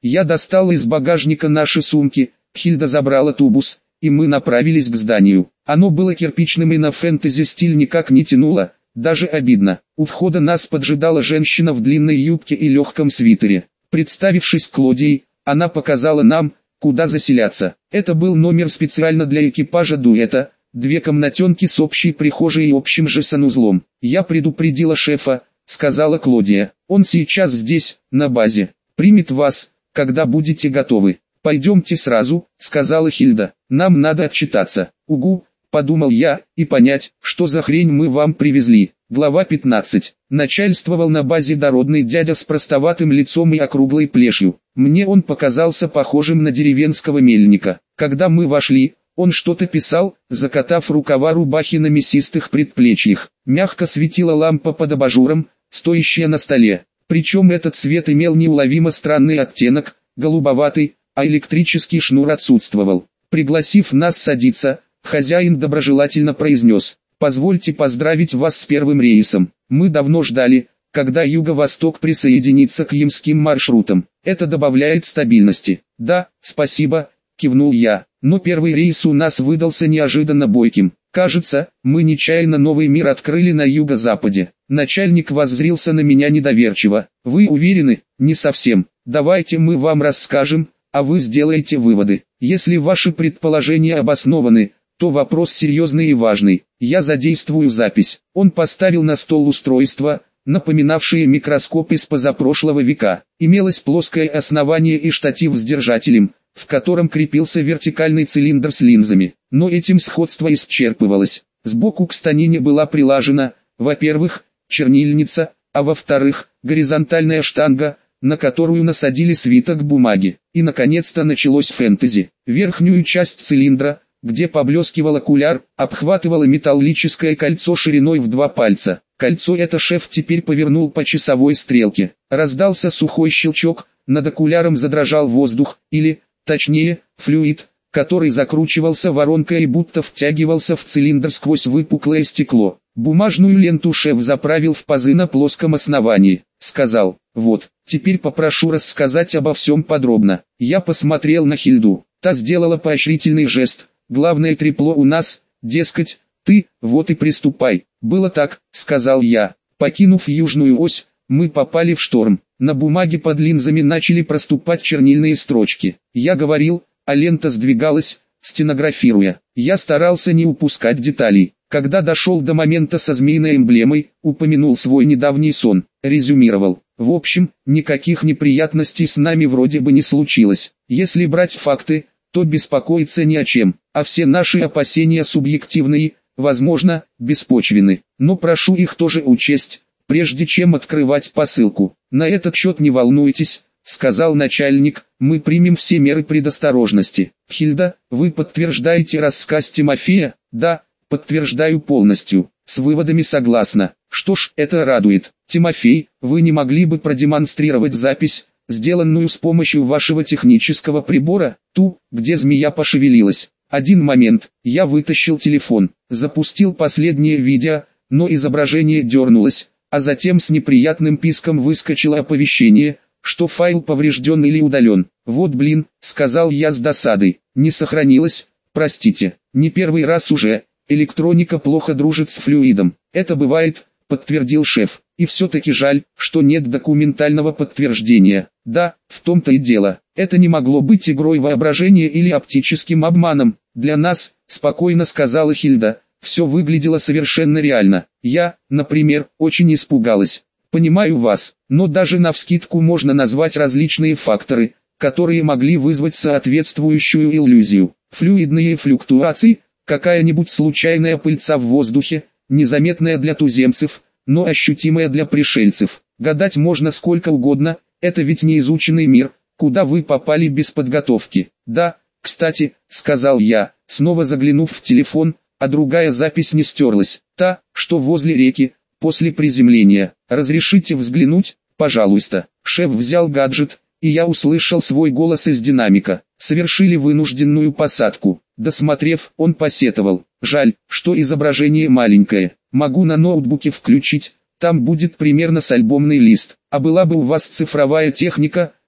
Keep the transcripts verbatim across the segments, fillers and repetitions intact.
Я достал из багажника наши сумки, Хильда забрала тубус, и мы направились к зданию. Оно было кирпичным и на фэнтези стиль никак не тянуло, даже обидно. У входа нас поджидала женщина в длинной юбке и легком свитере. Представившись Клодией, она показала нам, куда заселяться. Это был номер специально для экипажа дуэта, две комнатенки с общей прихожей и общим же санузлом. «Я предупредила шефа», — сказала Клодия. «Он сейчас здесь, на базе. Примет вас, когда будете готовы». «Пойдемте сразу», — сказала Хильда. «Нам надо отчитаться». «Угу», — подумал я, и понять, что за хрень мы вам привезли. Глава пятнадцать. Начальствовал на базе дородный дядя с простоватым лицом и округлой плешью. Мне он показался похожим на деревенского мельника. Когда мы вошли, он что-то писал, закатав рукава рубахи на мясистых предплечьях. Мягко светила лампа под абажуром, стоящая на столе. Причем этот цвет имел неуловимо странный оттенок, голубоватый, а электрический шнур отсутствовал. Пригласив нас садиться, хозяин доброжелательно произнес: «Позвольте поздравить вас с первым рейсом. Мы давно ждали, когда Юго-Восток присоединится к ямским маршрутам. Это добавляет стабильности». «Да, спасибо», — кивнул я, «но первый рейс у нас выдался неожиданно бойким. Кажется, мы нечаянно новый мир открыли на юго-западе». Начальник воззрился на меня недоверчиво. «Вы уверены?» «Не совсем. Давайте мы вам расскажем, а вы сделаете выводы. Если ваши предположения обоснованы, то вопрос серьезный и важный. Я задействую запись». Он поставил на стол устройство, напоминавшее микроскоп из позапрошлого века. Имелось плоское основание и штатив с держателем, в котором крепился вертикальный цилиндр с линзами. Но этим сходство исчерпывалось. Сбоку к станине была прилажена, во-первых, чернильница, а во-вторых, горизонтальная штанга, на которую насадили свиток бумаги. И наконец-то началось фэнтези. Верхнюю часть цилиндра, где поблескивал окуляр, обхватывало металлическое кольцо шириной в два пальца. Кольцо это шеф теперь повернул по часовой стрелке. Раздался сухой щелчок, над окуляром задрожал воздух, или, точнее, флюид, который закручивался воронкой и будто втягивался в цилиндр сквозь выпуклое стекло. Бумажную ленту шеф заправил в пазы на плоском основании. Сказал: «Вот, теперь попрошу рассказать обо всем подробно». Я посмотрел на Хильду. Та сделала поощрительный жест. «Главное трепло у нас, дескать, ты, вот и приступай». «Было так», — сказал я. Покинув южную ось, мы попали в шторм. На бумаге под линзами начали проступать чернильные строчки. Я говорил, а лента сдвигалась, стенографируя. Я старался не упускать деталей. Когда дошел до момента со змеиной эмблемой, упомянул свой недавний сон, резюмировал. В общем, никаких неприятностей с нами вроде бы не случилось. Если брать факты, то беспокоиться ни о чем, а все наши опасения субъективные, возможно, беспочвенны. Но прошу их тоже учесть, прежде чем открывать посылку. На этот счет не волнуйтесь, сказал начальник, мы примем все меры предосторожности. Хильда, вы подтверждаете рассказ Тимофея? Да, подтверждаю полностью, с выводами согласна. Что ж, это радует. Тимофей, вы не могли бы продемонстрировать запись, сделанную с помощью вашего технического прибора, ту, где змея пошевелилась? Один момент, я вытащил телефон, запустил последнее видео, но изображение дернулось, а затем с неприятным писком выскочило оповещение, что файл поврежден или удален. «Вот блин», — сказал я с досадой, — «не сохранилось, простите, не первый раз уже, электроника плохо дружит с флюидом». «Это бывает», — подтвердил шеф, — «и все-таки жаль, что нет документального подтверждения». «Да, в том-то и дело, это не могло быть игрой воображения или оптическим обманом. Для нас», — спокойно сказала Хильда, — «все выглядело совершенно реально. Я, например, очень испугалась». «Понимаю вас, но даже навскидку можно назвать различные факторы, которые могли вызвать соответствующую иллюзию. Флюидные флюктуации, какая-нибудь случайная пыльца в воздухе, незаметная для туземцев, но ощутимая для пришельцев. Гадать можно сколько угодно, это ведь не изученный мир, куда вы попали без подготовки». «Да, кстати», — сказал я, снова заглянув в телефон, а другая запись не стерлась, та, что возле реки, после приземления. «Разрешите взглянуть, пожалуйста». Шеф взял гаджет, и я услышал свой голос из динамика. «Совершили вынужденную посадку». Досмотрев, он посетовал: «Жаль, что изображение маленькое. Могу на ноутбуке включить, там будет примерно с альбомный лист. А была бы у вас цифровая техника,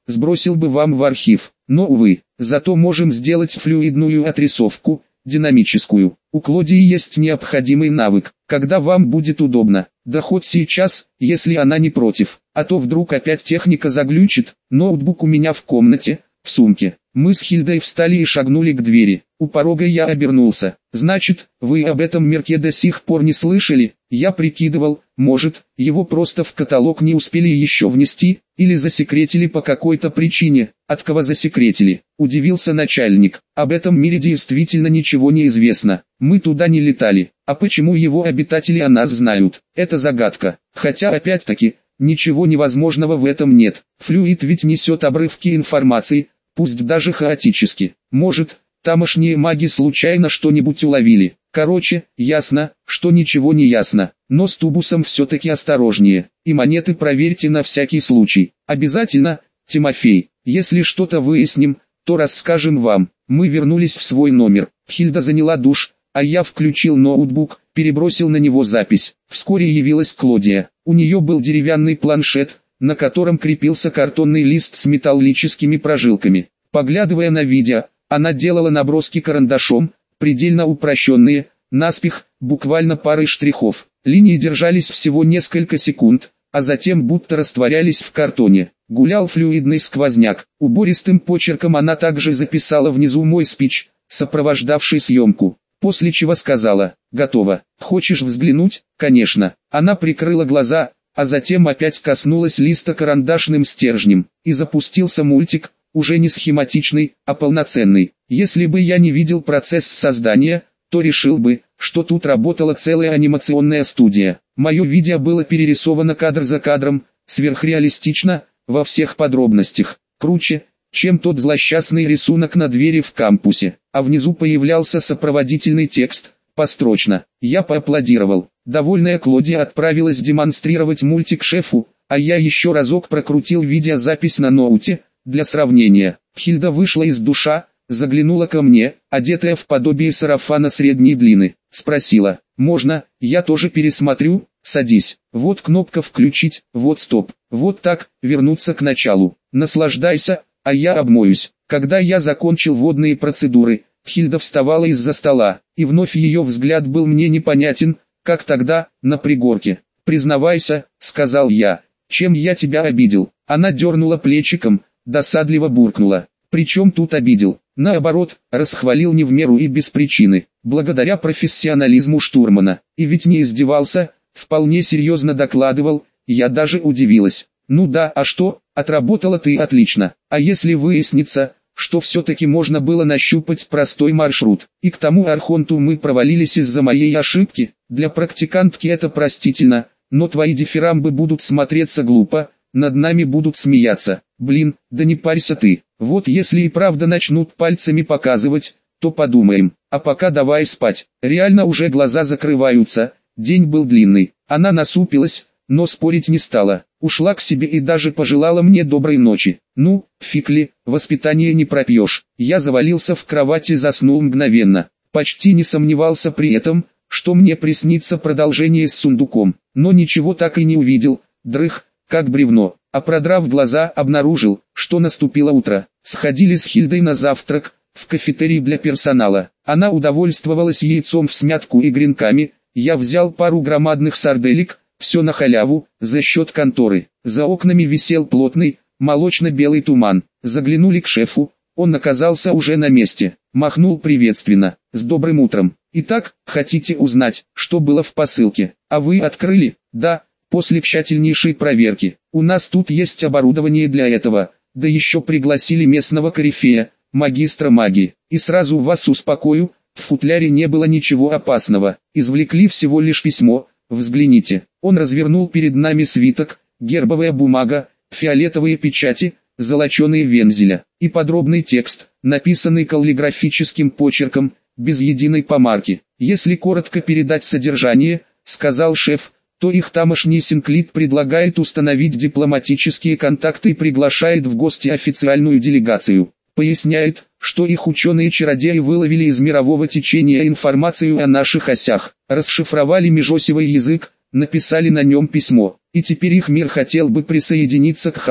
сбросил бы вам в архив. Но увы, зато можем сделать флюидную отрисовку, динамическую. У Клодии есть необходимый навык, когда вам будет удобно, да хоть сейчас, если она не против, а то вдруг опять техника заглючит. Ноутбук у меня в комнате, в сумке. Мы с Хильдой встали и шагнули к двери. У порога я обернулся. «Значит, вы об этом мерке до сих пор не слышали?» Я прикидывал, может, его просто в каталог не успели еще внести, или засекретили по какой-то причине. От кого засекретили? Удивился начальник. Об этом мире действительно ничего не известно. Мы туда не летали. А почему его обитатели о нас знают? Это загадка. Хотя опять-таки, ничего невозможного в этом нет. Флюид ведь несет обрывки информации, пусть даже хаотически. Может, тамошние маги случайно что-нибудь уловили. Короче, ясно, что ничего не ясно. Но с тубусом все-таки осторожнее. И монеты проверьте на всякий случай. Обязательно, Тимофей. Если что-то выясним, то расскажем вам. Мы вернулись в свой номер. Хильда заняла душ, а я включил ноутбук, перебросил на него запись. Вскоре явилась Клодия. У нее был деревянный планшет, на котором крепился картонный лист с металлическими прожилками. Поглядывая на видео, она делала наброски карандашом, предельно упрощенные, наспех, буквально парой штрихов. Линии держались всего несколько секунд, а затем будто растворялись в картоне. Гулял флюидный сквозняк. Убористым почерком она также записала внизу мой спич, сопровождавший съемку. После чего сказала: «Готово. Хочешь взглянуть?» «Конечно». Она прикрыла глаза, а затем опять коснулась листа карандашным стержнем, и запустился мультик, уже не схематичный, а полноценный. Если бы я не видел процесс создания, то решил бы, что тут работала целая анимационная студия. Мое видео было перерисовано кадр за кадром, сверхреалистично, во всех подробностях. Круче, чем тот злосчастный рисунок на двери в кампусе. А внизу появлялся сопроводительный текст, построчно. Я поаплодировал. Довольная Клодия отправилась демонстрировать мультик шефу, а я еще разок прокрутил видеозапись на ноуте, для сравнения. Хильда вышла из душа, заглянула ко мне, одетая в подобие сарафана средней длины. Спросила: «Можно, я тоже пересмотрю?» «Садись. Вот кнопка включить, вот стоп. Вот так, вернуться к началу. Наслаждайся, а я обмоюсь». Когда я закончил водные процедуры, Хильда вставала из-за стола, и вновь ее взгляд был мне непонятен, как тогда, на пригорке. «Признавайся», — сказал я, — «чем я тебя обидел?» Она дернула плечиком, досадливо буркнула: «Причем тут обидел?» Наоборот, расхвалил не в меру и без причины, благодаря профессионализму штурмана. И ведь не издевался, вполне серьезно докладывал. Я даже удивилась. «Ну да, а что, отработала ты отлично. А если выяснится, что все-таки можно было нащупать простой маршрут, и к тому архонту мы провалились из-за моей ошибки, для практикантки это простительно, но твои дифирамбы будут смотреться глупо, над нами будут смеяться. Блин, да не парься ты. Вот если и правда начнут пальцами показывать, то подумаем. А пока давай спать». Реально уже глаза закрываются, день был длинный. Она насупилась, но спорить не стала. Ушла к себе и даже пожелала мне доброй ночи. Ну, фиг ли, воспитание не пропьешь. Я завалился в кровати и заснул мгновенно. Почти не сомневался при этом, что мне приснится продолжение с сундуком. Но ничего так и не увидел. Дрых, как бревно. А продрав глаза, обнаружил, что наступило утро. Сходили с Хильдой на завтрак, в кафетерий для персонала. Она удовольствовалась яйцом в смятку и гренками. Я взял пару громадных сарделек, все на халяву, за счет конторы. За окнами висел плотный, молочно-белый туман. Заглянули к шефу, он оказался уже на месте. Махнул приветственно: «С добрым утром. Итак, хотите узнать, что было в посылке? А вы открыли?» «Да, после тщательнейшей проверки. У нас тут есть оборудование для этого, да еще пригласили местного корифея, магистра магии. И сразу вас успокою, в футляре не было ничего опасного. Извлекли всего лишь письмо, взгляните». Он развернул перед нами свиток, гербовая бумага, фиолетовые печати, золоченые вензеля, и подробный текст, написанный каллиграфическим почерком, без единой помарки. «Если коротко передать содержание, — сказал шеф, — то их тамошний синклит предлагает установить дипломатические контакты и приглашает в гости официальную делегацию. Поясняет, что их ученые-чародеи выловили из мирового течения информацию о наших осях, расшифровали межосевый язык, написали на нем письмо, и теперь их мир хотел бы присоединиться к хабу.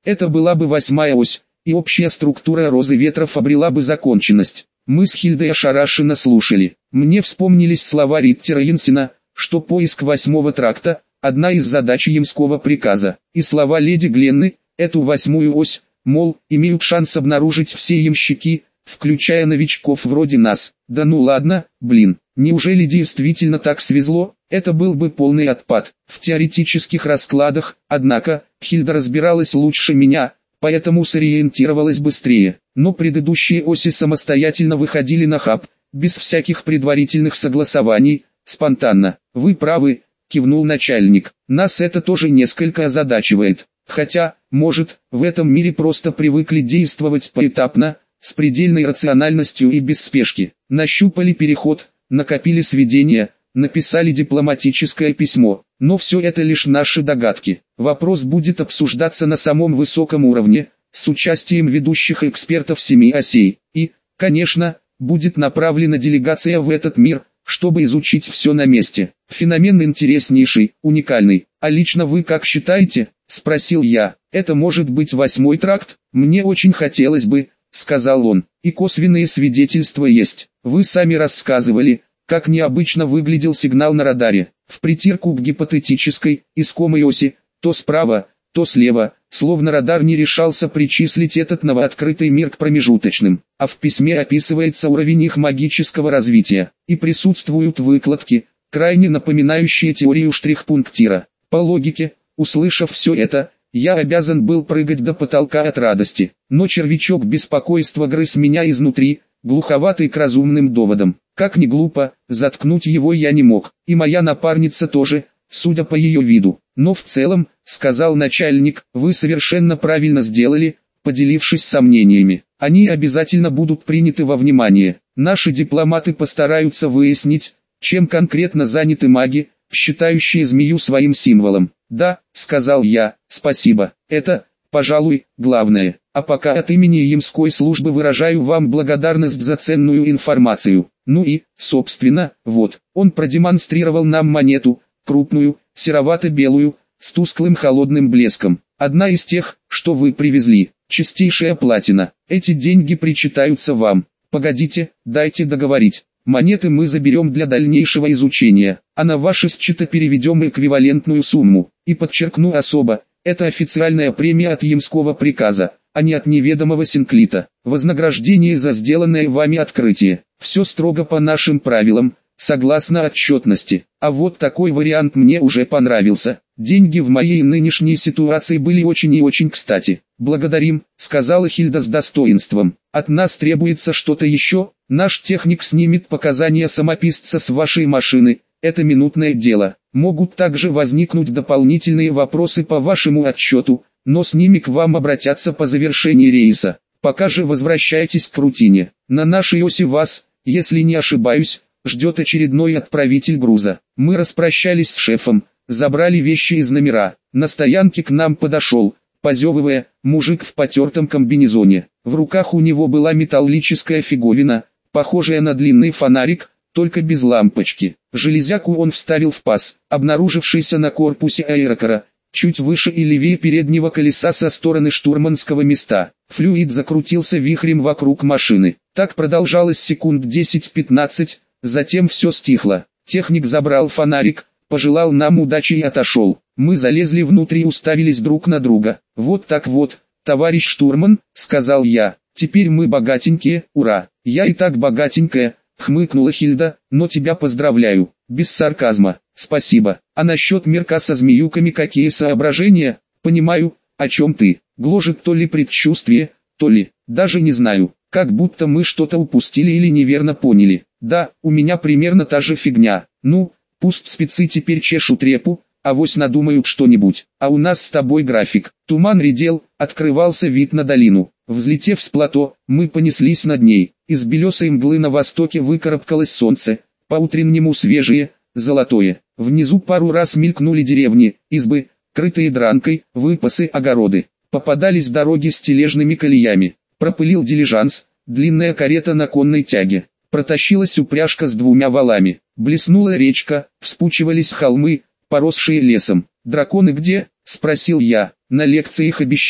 Это была бы восьмая ось, и общая структура розы ветров обрела бы законченность. Мы с Хильдой ошарашенно слушали. Мне вспомнились слова Риттера Янсена, что поиск восьмого тракта – одна из задач Ямского приказа, и слова леди Гленны, эту восьмую ось, мол, имеют шанс обнаружить все ямщики, включая новичков вроде нас. Да ну ладно, блин, неужели действительно так свезло? Это был бы полный отпад. В теоретических раскладах, однако, Хильда разбиралась лучше меня, поэтому сориентировалась быстрее. Но предыдущие оси самостоятельно выходили на хаб, без всяких предварительных согласований, спонтанно. «Вы правы», — кивнул начальник, — «нас это тоже несколько озадачивает. Хотя, может, в этом мире просто привыкли действовать поэтапно, с предельной рациональностью и без спешки. Нащупали переход, накопили сведения, написали дипломатическое письмо. Но все это лишь наши догадки. Вопрос будет обсуждаться на самом высоком уровне, с участием ведущих экспертов семи осей. И, конечно, будет направлена делегация в этот мир, чтобы изучить все на месте. Феномен интереснейший, уникальный. А лично вы как считаете?» — спросил я. «Это может быть восьмой тракт? Мне очень хотелось бы», — сказал он. «И косвенные свидетельства есть. Вы сами рассказывали, как необычно выглядел сигнал на радаре. В притирку к гипотетической, искомой оси, то справа, то слева, словно радар не решался причислить этот новооткрытый мир к промежуточным. А в письме описывается уровень их магического развития. И присутствуют выкладки, крайне напоминающие теорию штрих-пунктира. По логике, услышав все это, я обязан был прыгать до потолка от радости. Но червячок беспокойства грыз меня изнутри, глуховатый к разумным доводам. Как ни глупо, заткнуть его я не мог, и моя напарница тоже, судя по ее виду. Но в целом, сказал начальник, вы совершенно правильно сделали, поделившись сомнениями. Они обязательно будут приняты во внимание. Наши дипломаты постараются выяснить, чем конкретно заняты маги, считающие змею своим символом. Да, сказал я, спасибо. Это, пожалуй, главное. А пока от имени Ямской службы выражаю вам благодарность за ценную информацию. Ну и, собственно, вот, он продемонстрировал нам монету, крупную, серовато-белую, с тусклым холодным блеском. Одна из тех, что вы привезли, чистейшая платина. Эти деньги причитаются вам. Погодите, дайте договорить. Монеты мы заберем для дальнейшего изучения, а на ваши счета переведем эквивалентную сумму. И подчеркну особо, это официальная премия от Ямского приказа, а не от неведомого Синклита. Вознаграждение за сделанное вами открытие. Все строго по нашим правилам, согласно отчетности. А вот такой вариант мне уже понравился. Деньги в моей нынешней ситуации были очень и очень кстати. «Благодарим», — сказала Хильда с достоинством. «От нас требуется что-то еще. Наш техник снимет показания самописца с вашей машины. Это минутное дело. Могут также возникнуть дополнительные вопросы по вашему отчету, но с ними к вам обратятся по завершении рейса. Пока же возвращайтесь к рутине. На нашей оси вас, если не ошибаюсь, ждет очередной отправитель груза». Мы распрощались с шефом, забрали вещи из номера. На стоянке к нам подошел, позевывая, мужик в потертом комбинезоне. В руках у него была металлическая фиговина, похожая на длинный фонарик, только без лампочки. Железяку он вставил в паз, обнаружившийся на корпусе аэрокара, чуть выше и левее переднего колеса со стороны штурманского места. Флюид закрутился вихрем вокруг машины. Так продолжалось секунд десять-пятнадцать, затем все стихло. Техник забрал фонарик, пожелал нам удачи и отошел. Мы залезли внутрь и уставились друг на друга. «Вот так вот, товарищ штурман», — сказал я, — «теперь мы богатенькие, ура!» «Я и так богатенькая», — хмыкнула Хильда, — «но тебя поздравляю». Без сарказма. «Спасибо. А насчет мирка со змеюками какие соображения?» «Понимаю, о чем ты. Гложет то ли предчувствие, то ли, даже не знаю. Как будто мы что-то упустили или неверно поняли. Да, у меня примерно та же фигня. Ну, пусть спецы теперь чешут репу, авось надумают что-нибудь. А у нас с тобой график». Туман редел, открывался вид на долину. Взлетев с плато, мы понеслись над ней. Из белесой мглы на востоке выкарабкалось солнце, по-утреннему свежее, золотое. Внизу пару раз мелькнули деревни, избы, крытые дранкой, выпасы, огороды. Попадались дороги с тележными колеями. Пропылил дилижанс, длинная карета на конной тяге. Протащилась упряжка с двумя валами. Блеснула речка, вспучивались холмы, поросшие лесом. «Драконы где?» — спросил я. «На лекции их обещали.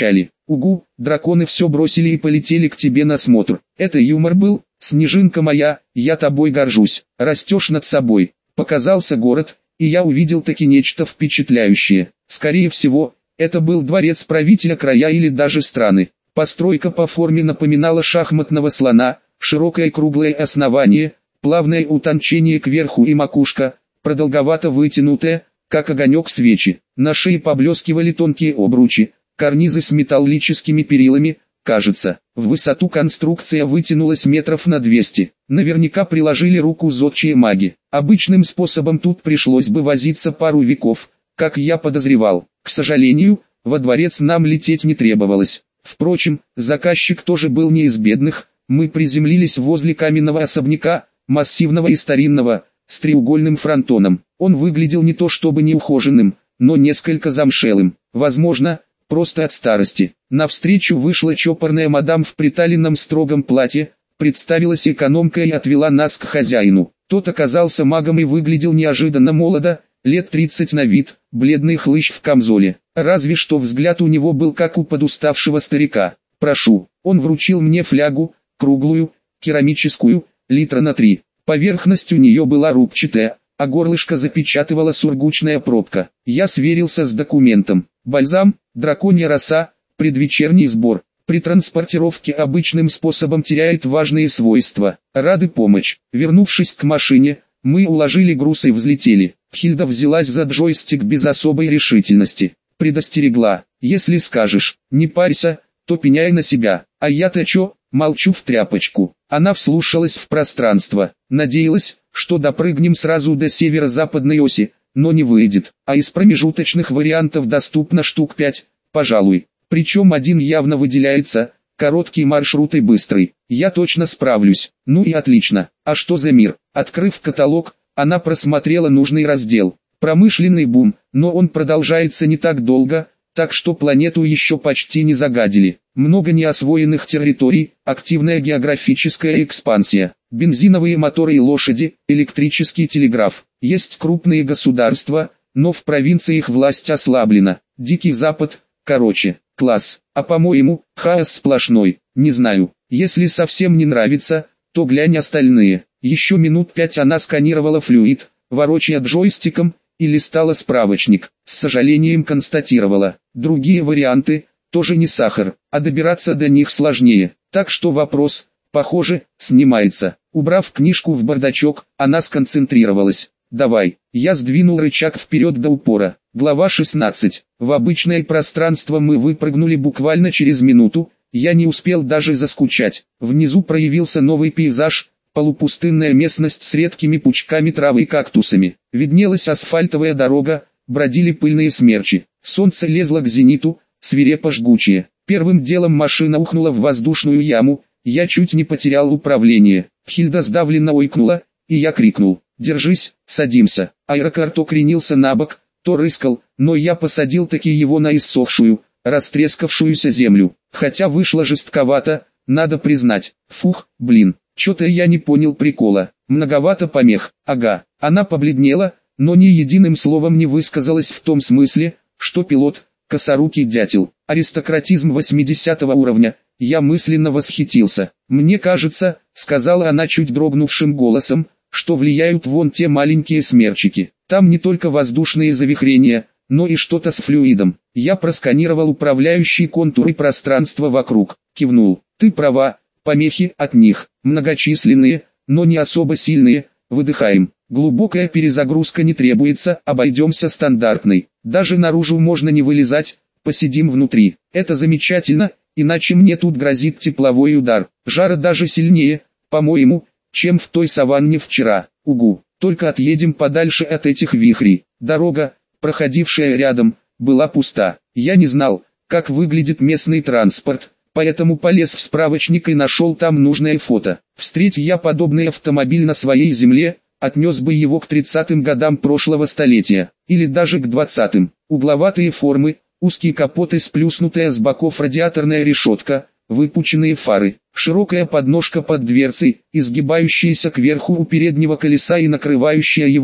Угу, драконы все бросили и полетели к тебе на смотр. Это юмор был? Снежинка моя, я тобой горжусь. Растешь над собой. Показался город, и я увидел таки нечто впечатляющее. Скорее всего, это был дворец правителя края или даже страны. Постройка по форме напоминала шахматного слона, широкое круглое основание, плавное утончение кверху и макушка, продолговато вытянутая, как огонек свечи. На шее поблескивали тонкие обручи, карнизы с металлическими перилами. Кажется, в высоту конструкция вытянулась метров на двести. Наверняка приложили руку зодчие маги. Обычным способом тут пришлось бы возиться пару веков, как я подозревал. К сожалению, во дворец нам лететь не требовалось. Впрочем, заказчик тоже был не из бедных. Мы приземлились возле каменного особняка, массивного и старинного, с треугольным фронтоном. Он выглядел не то чтобы неухоженным, но несколько замшелым. Возможно, просто от старости. Навстречу вышла чопорная мадам в приталенном строгом платье, представилась экономка и отвела нас к хозяину. Тот оказался магом и выглядел неожиданно молодо, лет тридцать на вид, бледный хлыщ в камзоле. Разве что взгляд у него был как у подуставшего старика. «Прошу». Он вручил мне флягу, круглую, керамическую, литра на три. Поверхность у нее была рубчатая, а горлышко запечатывала сургучная пробка. Я сверился с документом. Бальзам, драконья роса, предвечерний сбор. При транспортировке обычным способом теряет важные свойства. Рады помочь. Вернувшись к машине, мы уложили груз и взлетели. Хильда взялась за джойстик без особой решительности. Предостерегла: если скажешь, не парься, то пеняй на себя. А я-то чё, молчу в тряпочку. Она вслушалась в пространство. Надеялась, что допрыгнем сразу до северо-западной оси, но не выйдет. А из промежуточных вариантов доступно штук пять, пожалуй. Причем один явно выделяется: короткий маршрут и быстрый. Я точно справлюсь. Ну и отлично. А что за мир? Открыв каталог, она просмотрела нужный раздел. Промышленный бум, но он продолжается не так долго, так что планету еще почти не загадили. Много неосвоенных территорий, активная географическая экспансия, бензиновые моторы и лошади, электрический телеграф. Есть крупные государства, но в провинции их власть ослаблена. Дикий Запад, короче, класс. А по-моему, хаос сплошной. Не знаю, если совсем не нравится, то глянь остальные. Еще минут пять она сканировала флюид, ворочая джойстиком, и листала справочник. С сожалением констатировала: другие варианты тоже не сахар, а добираться до них сложнее. Так что вопрос, похоже, снимается. Убрав книжку в бардачок, она сконцентрировалась. «Давай». Я сдвинул рычаг вперед до упора. Глава шестнадцать. В обычное пространство мы выпрыгнули буквально через минуту. Я не успел даже заскучать. Внизу проявился новый пейзаж. Полупустынная местность с редкими пучками травы и кактусами. Виднелась асфальтовая дорога, бродили пыльные смерчи. Солнце лезло к зениту, свирепо жгучее. Первым делом машина ухнула в воздушную яму. Я чуть не потерял управление. Хильда сдавленно ойкнула, и я крикнул: «Держись, садимся». Аэрокар то кренился на бок, то рыскал, но я посадил таки его на иссохшую, растрескавшуюся землю. Хотя вышло жестковато, надо признать. Фух, блин. Чё-то я не понял прикола. Многовато помех. Ага. Она побледнела, но ни единым словом не высказалась в том смысле, что пилот — косорукий дятел. Аристократизм восьмидесятого уровня. Я мысленно восхитился. «Мне кажется», — сказала она чуть дрогнувшим голосом, «что влияют вон те маленькие смерчики. Там не только воздушные завихрения, но и что-то с флюидом». Я просканировал управляющие контуры пространства вокруг. Кивнул. «Ты права. Помехи от них, многочисленные, но не особо сильные. Выдыхаем. Глубокая перезагрузка не требуется, обойдемся стандартной. Даже наружу можно не вылезать, посидим внутри. Это замечательно, иначе мне тут грозит тепловой удар. Жара даже сильнее, по-моему, чем в той саванне вчера. Угу. Только отъедем подальше от этих вихрей». Дорога, проходившая рядом, была пуста. Я не знал, как выглядит местный транспорт, поэтому полез в справочник и нашел там нужное фото. Встреть я подобный автомобиль на своей земле, отнес бы его к тридцатым годам прошлого столетия, или даже к двадцатым. Угловатые формы, узкий капот и сплюснутая с боков радиаторная решетка, выпученные фары, широкая подножка под дверцей, изгибающаяся кверху у переднего колеса и накрывающая его,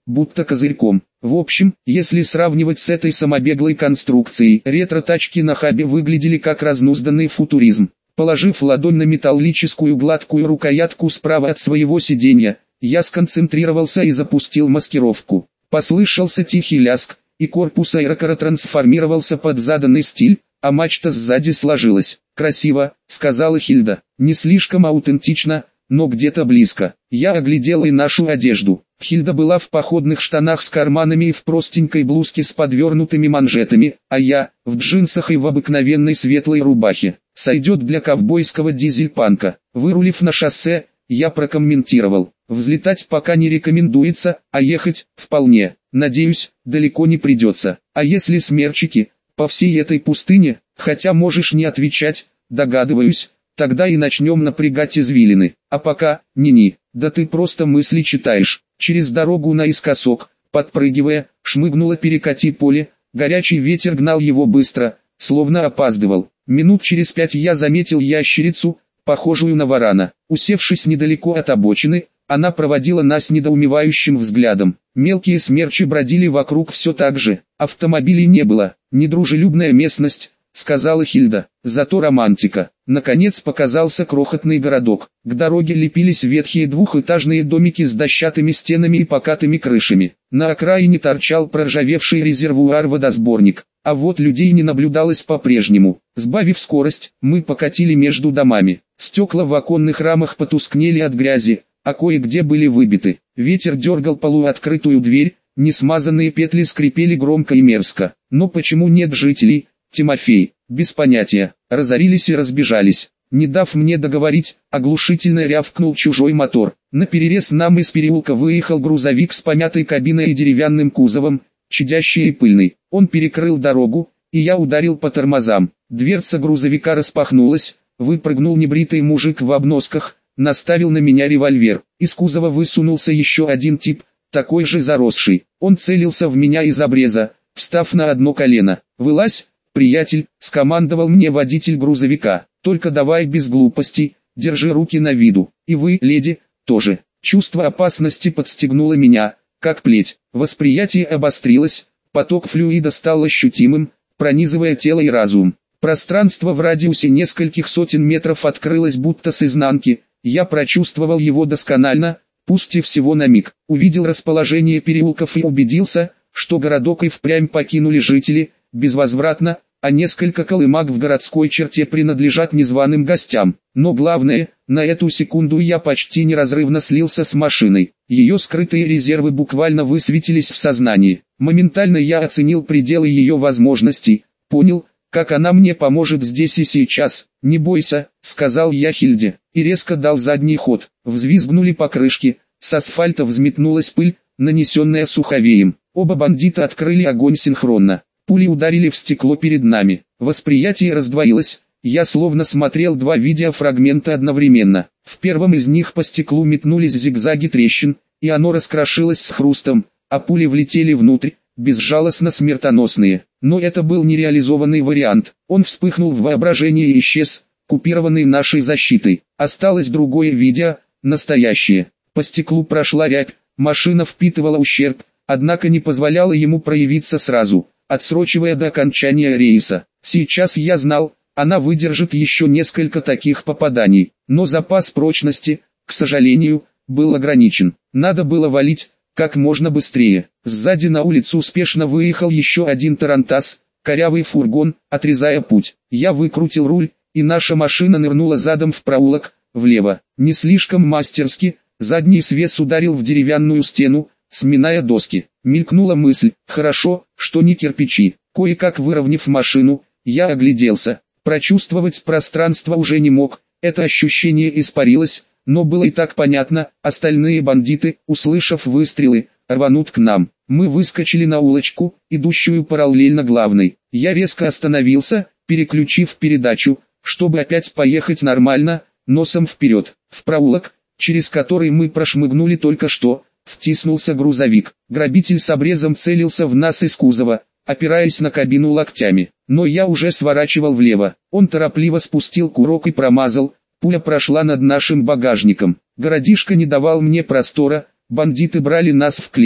будто козырьком. В общем, если сравнивать с этой самобеглой конструкцией, ретро-тачки на хабе выглядели как разнузданный футуризм. Положив ладонь на металлическую гладкую рукоятку справа от своего сиденья, я сконцентрировался и запустил маскировку. Послышался тихий ляск, и корпус аэрокара трансформировался под заданный стиль, а мачта сзади сложилась. «Красиво», — сказала Хильда. «Не слишком аутентично, но где-то близко». Я оглядел и нашу одежду. Хильда была в походных штанах с карманами и в простенькой блузке с подвернутыми манжетами, а я — в джинсах и в обыкновенной светлой рубахе. Сойдет для ковбойского дизель-панка. Вырулив на шоссе, я прокомментировал: взлетать пока не рекомендуется, а ехать — вполне. Надеюсь, далеко не придется. А если смерчики по всей этой пустыне? Хотя можешь не отвечать, догадываюсь. Тогда и начнем напрягать извилины. А пока, ни-ни, да ты просто мысли читаешь. Через дорогу наискосок, подпрыгивая, шмыгнуло перекати поле, горячий ветер гнал его быстро, словно опаздывал. Минут через пять я заметил ящерицу, похожую на варана. Усевшись недалеко от обочины, она проводила нас недоумевающим взглядом. Мелкие смерчи бродили вокруг все так же. Автомобилей не было. Недружелюбная местность, сказала Хильда. Зато романтика. Наконец показался крохотный городок. К дороге лепились ветхие двухэтажные домики с дощатыми стенами и покатыми крышами. На окраине торчал проржавевший резервуар-водосборник. А вот людей не наблюдалось по-прежнему. Сбавив скорость, мы покатили между домами. Стекла в оконных рамах потускнели от грязи, а кое-где были выбиты. Ветер дергал полуоткрытую дверь, несмазанные петли скрипели громко и мерзко. Но почему нет жителей, Тимофей? Без понятия. Разорились и разбежались. Не дав мне договорить, оглушительно рявкнул чужой мотор. Наперерез нам из переулка выехал грузовик с помятой кабиной и деревянным кузовом, чадящий и пыльный. Он перекрыл дорогу, и я ударил по тормозам. Дверца грузовика распахнулась, выпрыгнул небритый мужик в обносках, наставил на меня револьвер. Из кузова высунулся еще один тип, такой же заросший. Он целился в меня из обреза, встав на одно колено. «Вылазь, приятель», — скомандовал мне водитель грузовика. «Только давай без глупостей, держи руки на виду. И вы, леди, тоже». Чувство опасности подстегнуло меня, как плеть. Восприятие обострилось, поток флюида стал ощутимым, пронизывая тело и разум. Пространство в радиусе нескольких сотен метров открылось будто с изнанки. Я прочувствовал его досконально, пусть и всего на миг. Увидел расположение переулков и убедился, что городок и впрямь покинули жители, безвозвратно, а несколько колымаг в городской черте принадлежат незваным гостям. Но главное, на эту секунду я почти неразрывно слился с машиной. Ее скрытые резервы буквально высветились в сознании. Моментально я оценил пределы ее возможностей, понял, как она мне поможет здесь и сейчас. «Не бойся», — сказал я Хильде, и резко дал задний ход. Взвизгнули покрышки, с асфальта взметнулась пыль, нанесенная суховеем. Оба бандита открыли огонь синхронно. Пули ударили в стекло перед нами. Восприятие раздвоилось. Я словно смотрел два видеофрагмента одновременно. В первом из них по стеклу метнулись зигзаги трещин, и оно раскрошилось с хрустом, а пули влетели внутрь, безжалостно смертоносные. Но это был нереализованный вариант. Он вспыхнул в воображении и исчез, купированный нашей защитой. Осталось другое видео, настоящее. По стеклу прошла рябь, машина впитывала ущерб, однако не позволяла ему проявиться сразу, отсрочивая до окончания рейса. Сейчас я знал, она выдержит еще несколько таких попаданий, но запас прочности, к сожалению, был ограничен. Надо было валить как можно быстрее. Сзади на улицу успешно выехал еще один тарантас, корявый фургон, отрезая путь. Я выкрутил руль, и наша машина нырнула задом в проулок, влево. Не слишком мастерски, задний свес ударил в деревянную стену, сминая доски. Мелькнула мысль: хорошо, что не кирпичи. Кое-как выровняв машину, я огляделся. Прочувствовать пространство уже не мог, это ощущение испарилось, но было и так понятно, остальные бандиты, услышав выстрелы, рванут к нам. Мы выскочили на улочку, идущую параллельно главной. Я резко остановился, переключив передачу, чтобы опять поехать нормально, носом вперед. В проулок, через который мы прошмыгнули только что, втиснулся грузовик. Грабитель с обрезом целился в нас из кузова, опираясь на кабину локтями. Но я уже сворачивал влево. Он торопливо спустил курок и промазал. Пуля прошла над нашим багажником. Городишко не давал мне простора, бандиты брали нас в клещи.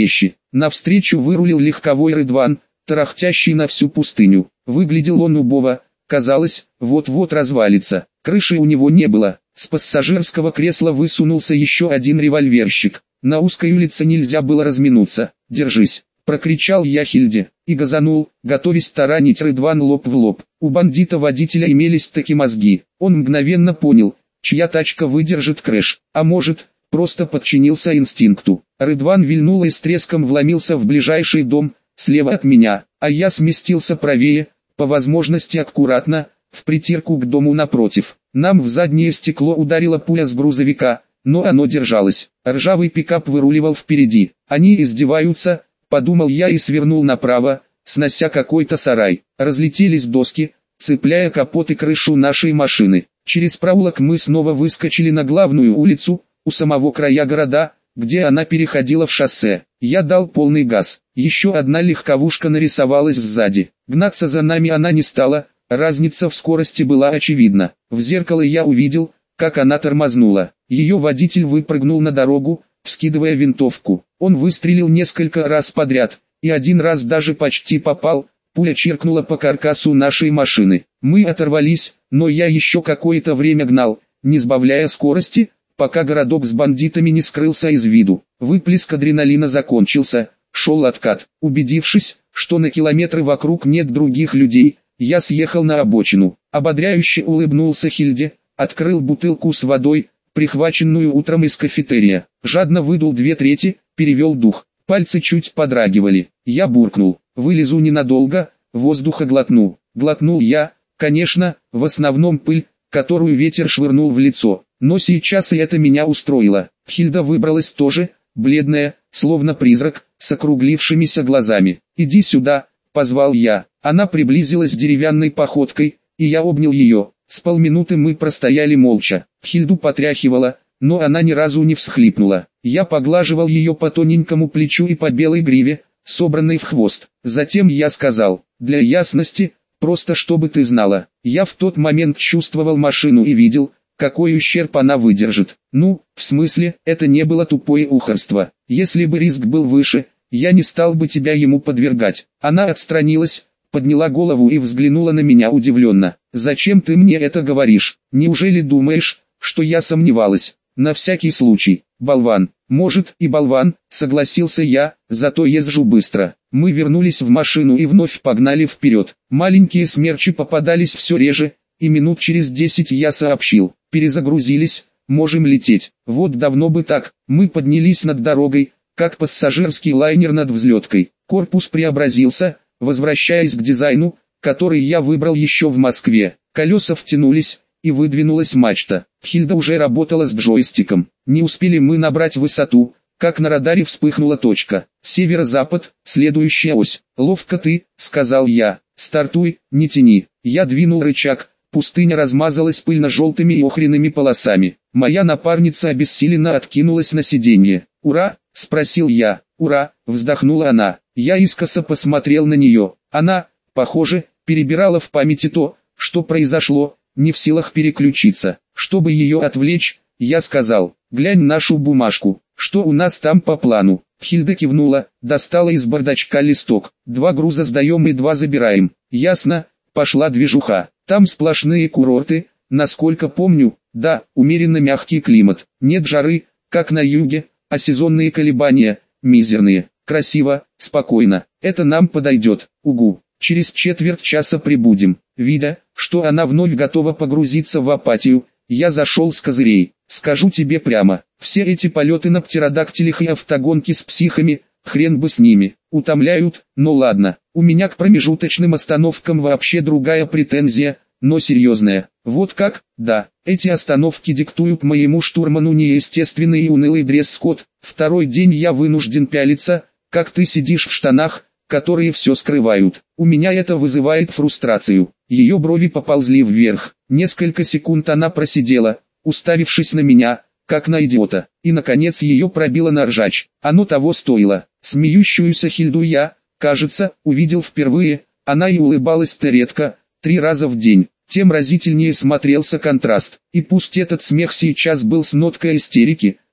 Навстречу вырулил легковой Рыдван, тарахтящий на всю пустыню. Выглядел он убого, казалось, вот-вот развалится. Крыши у него не было. С пассажирского кресла высунулся еще один револьверщик. На узкой улице нельзя было разминуться. «Держись!» — прокричал я Хильде, и газанул, готовясь таранить Рыдван лоб в лоб. У бандита-водителя имелись таки мозги. Он мгновенно понял, чья тачка выдержит крэш, а может, просто подчинился инстинкту. Рыдван вильнул и с треском вломился в ближайший дом, слева от меня, а я сместился правее, по возможности аккуратно, в притирку к дому напротив. Нам в заднее стекло ударила пуля с грузовика, но оно держалось. Ржавый пикап выруливал впереди. Они издеваются, подумал я и свернул направо, снося какой-то сарай. Разлетелись доски, цепляя капот и крышу нашей машины. Через проулок мы снова выскочили на главную улицу, у самого края города, где она переходила в шоссе. Я дал полный газ. Еще одна легковушка нарисовалась сзади. Гнаться за нами она не стала, разница в скорости была очевидна. В зеркало я увидел, как она тормознула. Ее водитель выпрыгнул на дорогу, вскидывая винтовку. Он выстрелил несколько раз подряд, и один раз даже почти попал. Пуля чиркнула по каркасу нашей машины. Мы оторвались, но я еще какое-то время гнал, не сбавляя скорости, пока городок с бандитами не скрылся из виду. Выплеск адреналина закончился, шел откат. Убедившись, что на километры вокруг нет других людей, я съехал на обочину. Ободряюще улыбнулся Хильде, открыл бутылку с водой, прихваченную утром из кафетерия. Жадно выдул две трети, перевел дух. Пальцы чуть подрагивали. Я буркнул: вылезу ненадолго, воздуха глотну. Глотнул я, конечно, в основном пыль, которую ветер швырнул в лицо. Но сейчас и это меня устроило. Хильда выбралась тоже, бледная, словно призрак, с округлившимися глазами. «Иди сюда», — позвал я. Она приблизилась деревянной походкой, и я обнял ее. С полминуты мы простояли молча. Хильду потряхивала, но она ни разу не всхлипнула. Я поглаживал ее по тоненькому плечу и по белой гриве, собранной в хвост. Затем я сказал: для ясности, просто чтобы ты знала, я в тот момент чувствовал машину и видел, какой ущерб она выдержит. Ну, в смысле, это не было тупое ухарство. Если бы риск был выше, я не стал бы тебя ему подвергать. Она отстранилась, подняла голову и взглянула на меня удивленно. «Зачем ты мне это говоришь? Неужели думаешь, что я сомневалась?» «На всякий случай, болван». «Может и болван», согласился я, зато езжу быстро. Мы вернулись в машину и вновь погнали вперед. Маленькие смерчи попадались все реже, и минут через десять я сообщил: перезагрузились, можем лететь. Вот давно бы так. Мы поднялись над дорогой, как пассажирский лайнер над взлеткой. Корпус преобразился, возвращаясь к дизайну, который я выбрал еще в Москве. Колеса втянулись, и выдвинулась мачта. Хильда уже работала с джойстиком. Не успели мы набрать высоту, как на радаре вспыхнула точка. Северо-запад, следующая ось. «Ловко ты», — сказал я. «Стартуй, не тяни». Я двинул рычаг, пустыня размазалась пыльно-желтыми и охренными полосами. Моя напарница обессиленно откинулась на сиденье. «Ура?» — спросил я. «Ура!» — вздохнула она. Я искоса посмотрел на нее. Она, похоже, перебирала в памяти то, что произошло, не в силах переключиться. Чтобы ее отвлечь, я сказал: «Глянь нашу бумажку, что у нас там по плану». Хильда кивнула, достала из бардачка листок. «Два груза сдаем и два забираем». «Ясно», пошла движуха. «Там сплошные курорты, насколько помню, да, умеренно мягкий климат. Нет жары, как на юге, а сезонные колебания мизерные. Красиво, спокойно. Это нам подойдет. Угу. Через четверть часа прибудем». Видя, что она вновь готова погрузиться в апатию, я зашел с козырей. «Скажу тебе прямо, все эти полеты на птеродактилях и автогонки с психами, хрен бы с ними, утомляют, но ладно. У меня к промежуточным остановкам вообще другая претензия, но серьезная. Вот как? Да, эти остановки диктуют моему штурману неестественный и унылый дресс-код. Второй день я вынужден пялиться, как ты сидишь в штанах, которые все скрывают. У меня это вызывает фрустрацию». Ее брови поползли вверх. Несколько секунд она просидела, уставившись на меня, как на идиота, и наконец ее пробило на ржач. Оно того стоило. Смеющуюся Хильду я, кажется, увидел впервые. Она и улыбалась-то редко, три раза в день. Тем разительнее смотрелся контраст. И пусть этот смех сейчас был с ноткой истерики,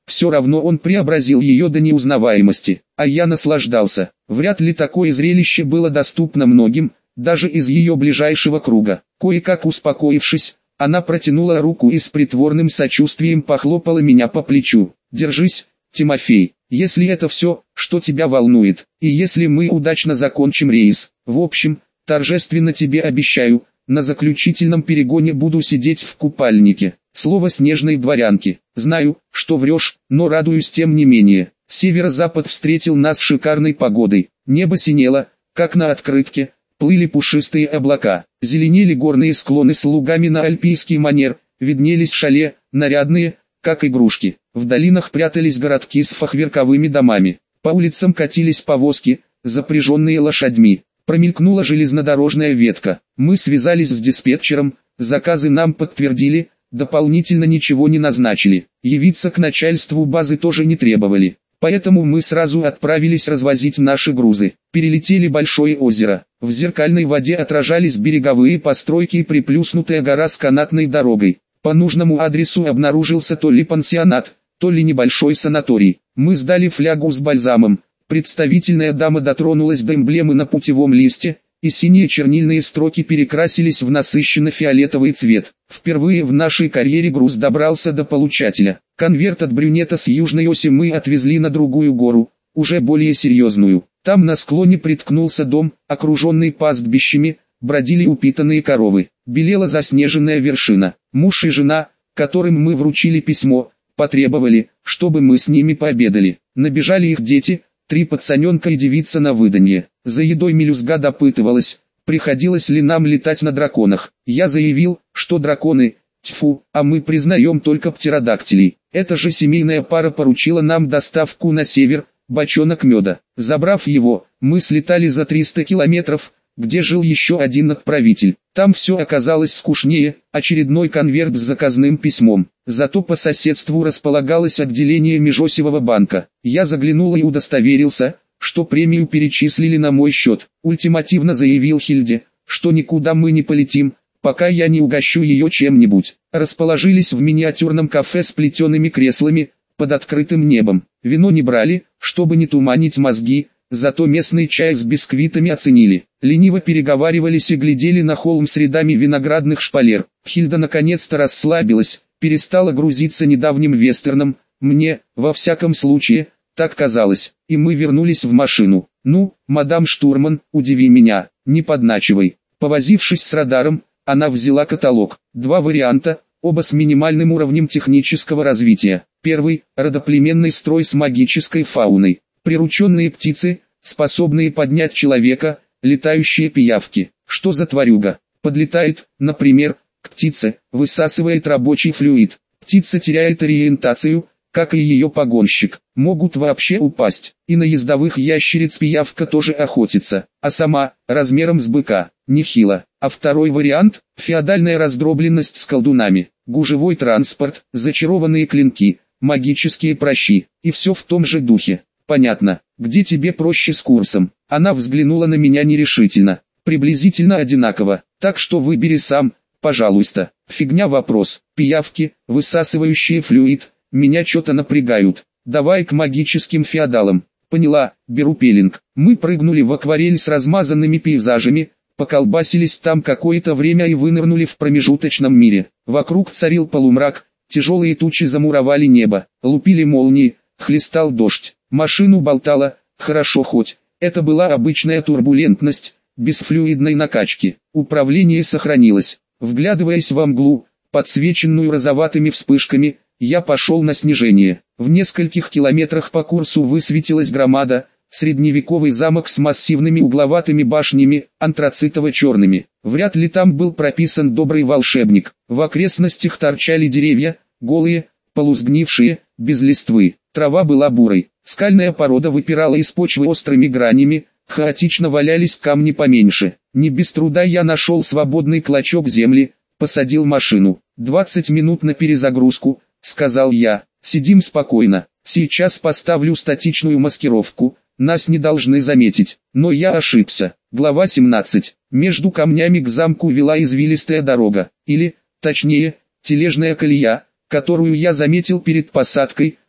Все равно он преобразил ее до неузнаваемости, а я наслаждался. Вряд ли такое зрелище было доступно многим, даже из ее ближайшего круга. Кое-как успокоившись, она протянула руку и с притворным сочувствием похлопала меня по плечу. «Держись, Тимофей, если это все, что тебя волнует, и если мы удачно закончим рейс. В общем, торжественно тебе обещаю, на заключительном перегоне буду сидеть в купальнике». Слово снежной дворянки. Знаю, что врешь, но радуюсь тем не менее. Северо-запад встретил нас шикарной погодой. Небо синело, как на открытке, плыли пушистые облака, зеленели горные склоны с лугами на альпийский манер, виднелись шале, нарядные, как игрушки. В долинах прятались городки с фахверковыми домами. По улицам катились повозки, запряженные лошадьми. Промелькнула железнодорожная ветка. Мы связались с диспетчером, заказы нам подтвердили, дополнительно ничего не назначили. Явиться к начальству базы тоже не требовали. Поэтому мы сразу отправились развозить наши грузы. Перелетели большое озеро. В зеркальной воде отражались береговые постройки и приплюснутая гора с канатной дорогой. По нужному адресу обнаружился то ли пансионат, то ли небольшой санаторий. Мы сдали флягу с бальзамом. Представительная дама дотронулась до эмблемы на путевом листе, и синие чернильные строки перекрасились в насыщенно-фиолетовый цвет. Впервые в нашей карьере груз добрался до получателя. Конверт от брюнета с Южной оси мы отвезли на другую гору, уже более серьезную. Там на склоне приткнулся дом, окруженный пастбищами, бродили упитанные коровы. Белела заснеженная вершина. Муж и жена, которым мы вручили письмо, потребовали, чтобы мы с ними пообедали. Набежали их дети, три пацаненка и девица на выданье. За едой мелюзга допытывалась, приходилось ли нам летать на драконах. Я заявил, что драконы, тьфу, а мы признаем только птеродактилей. Эта же семейная пара поручила нам доставку на север, бочонок меда. Забрав его, мы слетали за триста километров, где жил еще один отправитель. Там все оказалось скучнее, очередной конверт с заказным письмом. Зато по соседству располагалось отделение Межосевого банка. Я заглянул и удостоверился, что премию перечислили на мой счет. Ультимативно заявил Хильде, что никуда мы не полетим, пока я не угощу ее чем-нибудь. Расположились в миниатюрном кафе с плетеными креслами, под открытым небом. Вино не брали, чтобы не туманить мозги, зато местный чай с бисквитами оценили. Лениво переговаривались и глядели на холм с рядами виноградных шпалер. Хильда наконец-то расслабилась, перестала грузиться недавним вестерном, мне, во всяком случае, так казалось, и мы вернулись в машину. «Ну, мадам штурман, удиви меня, не подначивай». Повозившись с радаром, она взяла каталог. Два варианта, оба с минимальным уровнем технического развития. Первый – родоплеменный строй с магической фауной. Прирученные птицы, способные поднять человека, летающие пиявки. Что за тварюга? Подлетает, например, к птице, высасывает рабочий флюид. Птица теряет ориентацию, как и ее погонщик. Могут вообще упасть. И на ездовых ящериц пиявка тоже охотится. А сама, размером с быка, нехило. А второй вариант – феодальная раздробленность с колдунами. Гужевой транспорт, зачарованные клинки, магические пращи. И все в том же духе. Понятно, где тебе проще с курсом. Она взглянула на меня нерешительно. Приблизительно одинаково. Так что выбери сам, пожалуйста. Фигня вопрос. Пиявки, высасывающие флюид, меня что-то напрягают. Давай к магическим феодалам. Поняла, беру пелинг. Мы прыгнули в акварель с размазанными пейзажами, поколбасились там какое-то время и вынырнули в промежуточном мире. Вокруг царил полумрак, тяжелые тучи замуровали небо, лупили молнии, хлестал дождь. Машину болтало, хорошо хоть. Это была обычная турбулентность, без флюидной накачки. Управление сохранилось. Вглядываясь во мглу, подсвеченную розоватыми вспышками, я пошел на снижение. В нескольких километрах по курсу высветилась громада, средневековый замок с массивными угловатыми башнями, антрацитово-черными. Вряд ли там был прописан добрый волшебник. В окрестностях торчали деревья, голые, полусгнившие, без листвы. Трава была бурой. Скальная порода выпирала из почвы острыми гранями, хаотично валялись камни поменьше. Не без труда я нашел свободный клочок земли, посадил машину. «Двадцать минут на перезагрузку», — сказал я. «Сидим спокойно. Сейчас поставлю статичную маскировку, нас не должны заметить». Но я ошибся. Глава семнадцать. Между камнями к замку вела извилистая дорога, или, точнее, тележная колея, которую я заметил перед посадкой,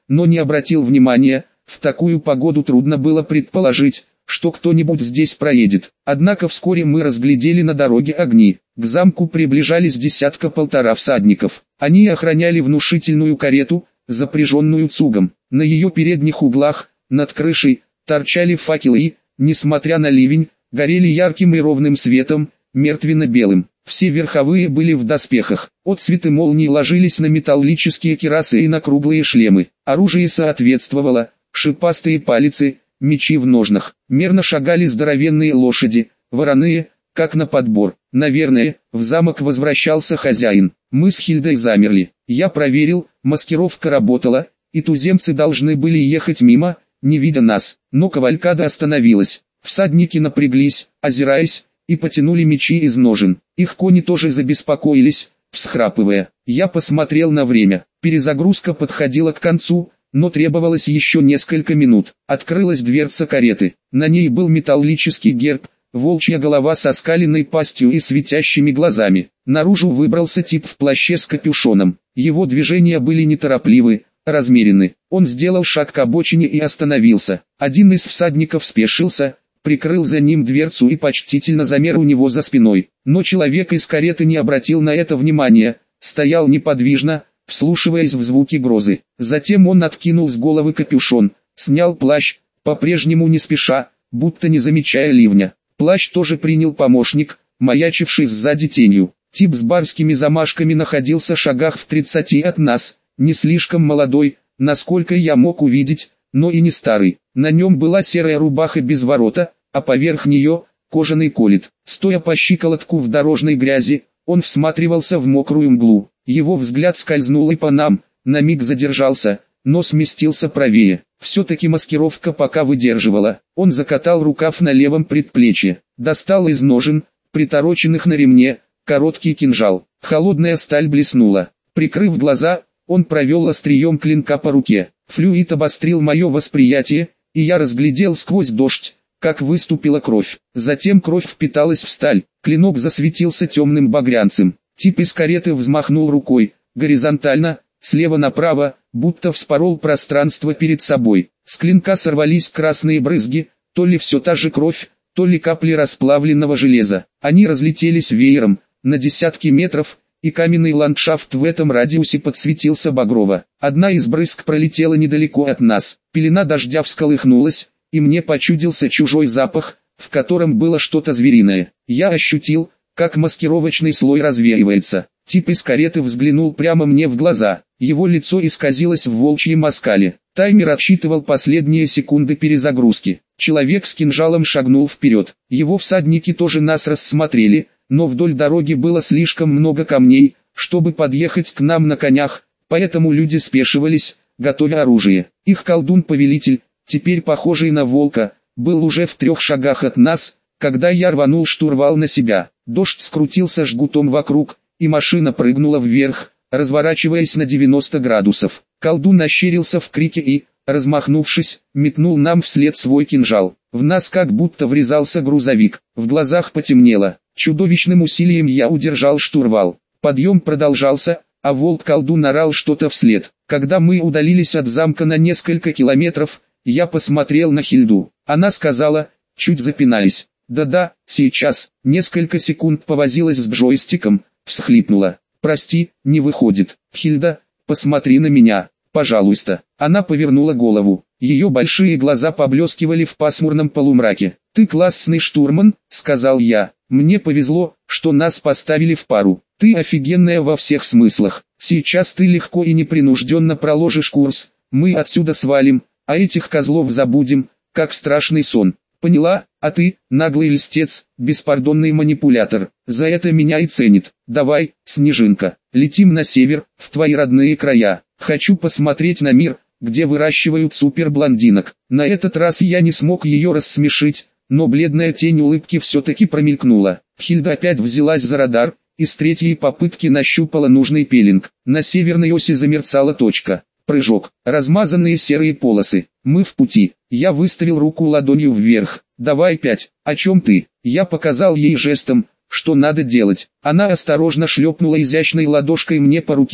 но не обратил внимания. В такую погоду трудно было предположить, что кто-нибудь здесь проедет. Однако вскоре мы разглядели на дороге огни. К замку приближались десятка-полтора всадников. Они охраняли внушительную карету, запряженную цугом. На ее передних углах, над крышей, торчали факелы и, несмотря на ливень, горели ярким и ровным светом, мертвенно-белым. Все верховые были в доспехах. Отсветы молний ложились на металлические кирасы и на круглые шлемы. Оружие соответствовало: шипастые палицы, мечи в ножнах. Мерно шагали здоровенные лошади, вороные, как на подбор. Наверное, в замок возвращался хозяин. Мы с Хильдой замерли. Я проверил, маскировка работала, и туземцы должны были ехать мимо, не видя нас. Но кавалькада остановилась. Всадники напряглись, озираясь, и потянули мечи из ножен. Их кони тоже забеспокоились, всхрапывая. Я посмотрел на время. Перезагрузка подходила к концу, но требовалось еще несколько минут. Открылась дверца кареты. На ней был металлический герб, волчья голова со скаленной пастью и светящими глазами. Наружу выбрался тип в плаще с капюшоном. Его движения были неторопливы, размерены. Он сделал шаг к обочине и остановился. Один из всадников спешился, прикрыл за ним дверцу и почтительно замер у него за спиной. Но человек из кареты не обратил на это внимания, стоял неподвижно, вслушиваясь в звуки грозы. Затем он откинул с головы капюшон, снял плащ, по-прежнему не спеша, будто не замечая ливня. Плащ тоже принял помощник, маячивший сзади тенью. Тип с барскими замашками находился в шагах в тридцати от нас, не слишком молодой, насколько я мог увидеть, но и не старый. На нем была серая рубаха без ворота, а поверх нее – кожаный колет. Стоя по щиколотку в дорожной грязи, он всматривался в мокрую мглу. Его взгляд скользнул и по нам, на миг задержался, но сместился правее. Все-таки маскировка пока выдерживала. Он закатал рукав на левом предплечье, достал из ножен, притороченных на ремне, короткий кинжал. Холодная сталь блеснула. Прикрыв глаза, он провел острием клинка по руке. Флюид обострил мое восприятие, и я разглядел сквозь дождь, как выступила кровь. Затем кровь впиталась в сталь, клинок засветился темным багрянцем. Тип из кареты взмахнул рукой, горизонтально, слева направо, будто вспорол пространство перед собой. С клинка сорвались красные брызги, то ли все та же кровь, то ли капли расплавленного железа. Они разлетелись веером, на десятки метров, и каменный ландшафт в этом радиусе подсветился багрово. Одна из брызг пролетела недалеко от нас. Пелена дождя всколыхнулась, и мне почудился чужой запах, в котором было что-то звериное. Я ощутил, как маскировочный слой развеивается. Тип из кареты взглянул прямо мне в глаза. Его лицо исказилось в волчьем оскале. Таймер отсчитывал последние секунды перезагрузки. Человек с кинжалом шагнул вперед. Его всадники тоже нас рассмотрели, но вдоль дороги было слишком много камней, чтобы подъехать к нам на конях, поэтому люди спешивались, готовя оружие. Их колдун-повелитель, теперь похожий на волка, был уже в трех шагах от нас, когда я рванул штурвал на себя. Дождь скрутился жгутом вокруг, и машина прыгнула вверх, разворачиваясь на девяносто градусов. Колдун ощерился в крике и, размахнувшись, метнул нам вслед свой кинжал. В нас как будто врезался грузовик, в глазах потемнело. Чудовищным усилием я удержал штурвал. Подъем продолжался, а волк-колдун орал что-то вслед. Когда мы удалились от замка на несколько километров, я посмотрел на Хильду. Она сказала, чуть запинаясь: «Да-да, сейчас». Несколько секунд повозилась с джойстиком, всхлипнула. «Прости, не выходит. Хильда, посмотри на меня, пожалуйста». Она повернула голову. Ее большие глаза поблескивали в пасмурном полумраке. «Ты классный штурман», — сказал я. «Мне повезло, что нас поставили в пару. Ты офигенная во всех смыслах. Сейчас ты легко и непринужденно проложишь курс. Мы отсюда свалим, а этих козлов забудем, как страшный сон. Поняла? А ты, наглый льстец, беспардонный манипулятор, за это меня и ценит. Давай, Снежинка, летим на север, в твои родные края. Хочу посмотреть на мир, где выращивают суперблондинок». На этот раз я не смог ее рассмешить, но бледная тень улыбки все-таки промелькнула. Хильда опять взялась за радар, и с третьей попытки нащупала нужный пеленг. На северной оси замерцала точка. Прыжок. Размазанные серые полосы. Мы в пути. Я выставил руку ладонью вверх. «Давай пять. О чем ты?» Я показал ей жестом, что надо делать. Она осторожно шлепнула изящной ладошкой мне по руке.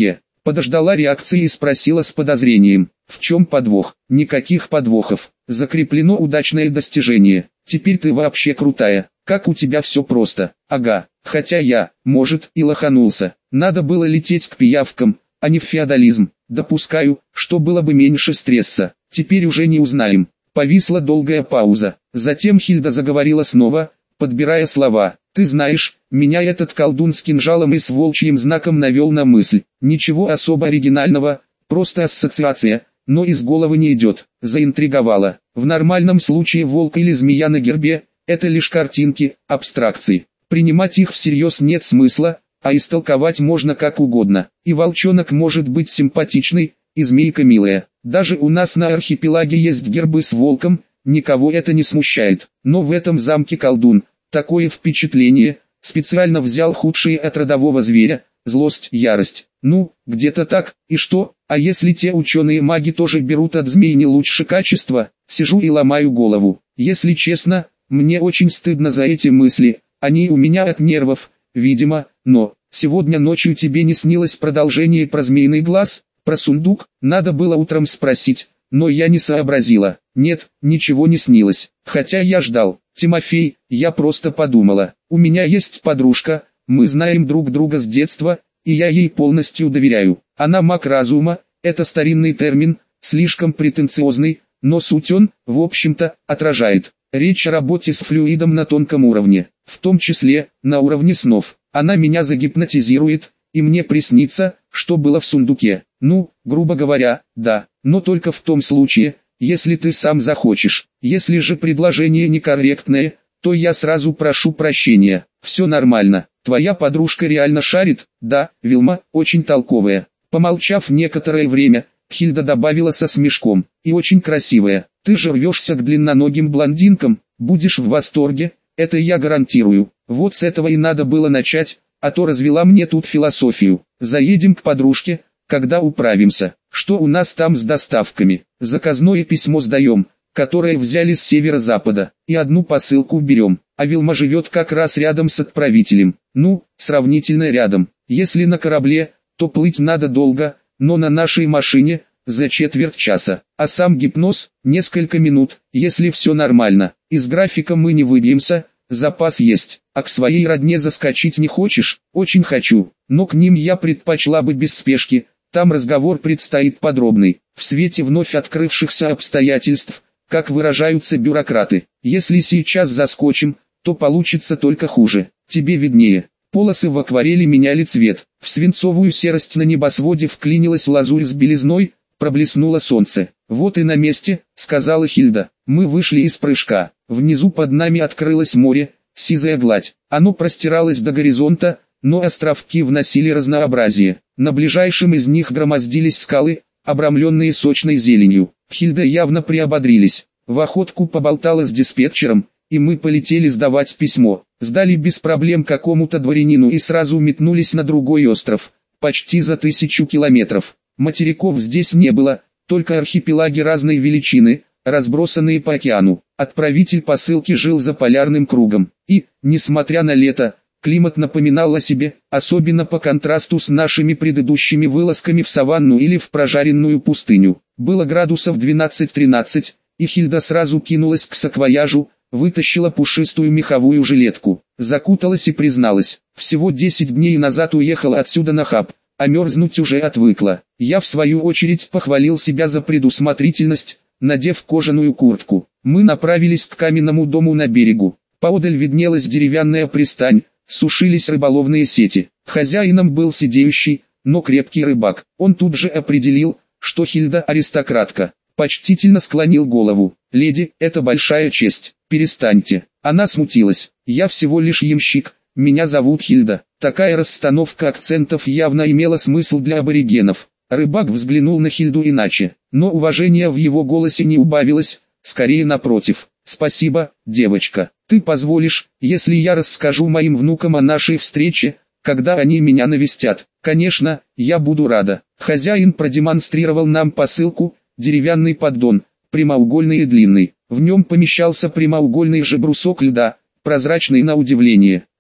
подождала реакции и спросила с подозрением: в чем подвох? Никаких подвохов. Закреплено удачное достижение. Теперь ты вообще крутая. Как у тебя все просто. Ага. Хотя я, может, и лоханулся. Надо было лететь к пиявкам, а не в феодализм. Допускаю, что было бы меньше стресса. Теперь уже не узнаем. Повисла долгая пауза. Затем Хильда заговорила снова, подбирая слова. Ты знаешь, меня этот колдун с кинжалом и с волчьим знаком навел на мысль. Ничего особо оригинального, просто ассоциация, но из головы не идет. Заинтриговала. В нормальном случае волк или змея на гербе – это лишь картинки, абстракции. Принимать их всерьез нет смысла, а истолковать можно как угодно. И волчонок может быть симпатичный, и змейка милая. Даже у нас на архипелаге есть гербы с волком, никого это не смущает. Но в этом замке колдун, такое впечатление, специально взял худшие от родового зверя, злость, ярость. Ну, где-то так, и что? А если те ученые-маги тоже берут от змей не лучше качества? Сижу и ломаю голову. Если честно, мне очень стыдно за эти мысли, они у меня от нервов, видимо, но... Сегодня ночью тебе не снилось продолжение про змеиный глаз? Про сундук? Надо было утром спросить, но я не сообразила. Нет, ничего не снилось. Хотя я ждал. Тимофей, я просто подумала. У меня есть подружка, мы знаем друг друга с детства, и я ей полностью доверяю. Она маг разума, это старинный термин, слишком претенциозный, но суть он, в общем-то, отражает. Речь о работе с флюидом на тонком уровне, в том числе, на уровне снов. Она меня загипнотизирует, и мне приснится, что было в сундуке. Ну, грубо говоря, да, но только в том случае, если ты сам захочешь. Если же предложение некорректное, то я сразу прошу прощения. Все нормально. Твоя подружка реально шарит? Да, Вилма, очень толковая. Помолчав некоторое время, Хильда добавила со смешком. И очень красивая. Ты же рвешься к длинноногим блондинкам, будешь в восторге, это я гарантирую. Вот с этого и надо было начать, а то развела мне тут философию. Заедем к подружке, когда управимся. Что у нас там с доставками? Заказное письмо сдаем, которое взяли с северо-запада, и одну посылку берем. А Вилма живет как раз рядом с отправителем. Ну, сравнительно рядом. Если на корабле, то плыть надо долго, но на нашей машине – за четверть часа. А сам гипноз – несколько минут, если все нормально. Из графика мы не выбьемся, запас есть. А к своей родне заскочить не хочешь? Очень хочу, но к ним я предпочла бы без спешки. Там разговор предстоит подробный, в свете вновь открывшихся обстоятельств, как выражаются бюрократы. Если сейчас заскочим, то получится только хуже. Тебе виднее. Полосы в акварели меняли цвет. В свинцовую серость на небосводе вклинилась лазурь с белизной, проблеснуло солнце. «Вот и на месте», — сказала Хильда. Мы вышли из прыжка. Внизу под нами открылось море, сизая гладь. Оно простиралось до горизонта, но островки вносили разнообразие. На ближайшем из них громоздились скалы, обрамленные сочной зеленью. Хильда явно приободрились. В охотку поболтала с диспетчером, и мы полетели сдавать письмо. Сдали без проблем какому-то дворянину и сразу метнулись на другой остров, почти за тысячу километров. Материков здесь не было, только архипелаги разной величины, разбросанные по океану. Отправитель посылки жил за полярным кругом, и, несмотря на лето, климат напоминал о себе, особенно по контрасту с нашими предыдущими вылазками в саванну или в прожаренную пустыню. Было градусов двенадцать-тринадцать, и Хильда сразу кинулась к саквояжу, вытащила пушистую меховую жилетку, закуталась и призналась: всего десять дней назад уехала отсюда на хаб, а мерзнуть уже отвыкла. Я в свою очередь похвалил себя за предусмотрительность, надев кожаную куртку. Мы направились к каменному дому на берегу. Поодаль виднелась деревянная пристань, сушились рыболовные сети. Хозяином был сидеющий, но крепкий рыбак. Он тут же определил, что Хильда аристократка. Почтительно склонил голову. «Леди, это большая честь, перестаньте». Она смутилась. «Я всего лишь ямщик, меня зовут Хильда». Такая расстановка акцентов явно имела смысл для аборигенов. Рыбак взглянул на Хильду иначе, но уважения в его голосе не убавилось, скорее напротив. «Спасибо, девочка. Ты позволишь, если я расскажу моим внукам о нашей встрече, когда они меня навестят?» «Конечно, я буду рада». Хозяин продемонстрировал нам посылку, деревянный поддон, прямоугольный и длинный. В нем помещался прямоугольный же брусок льда, прозрачный на удивление.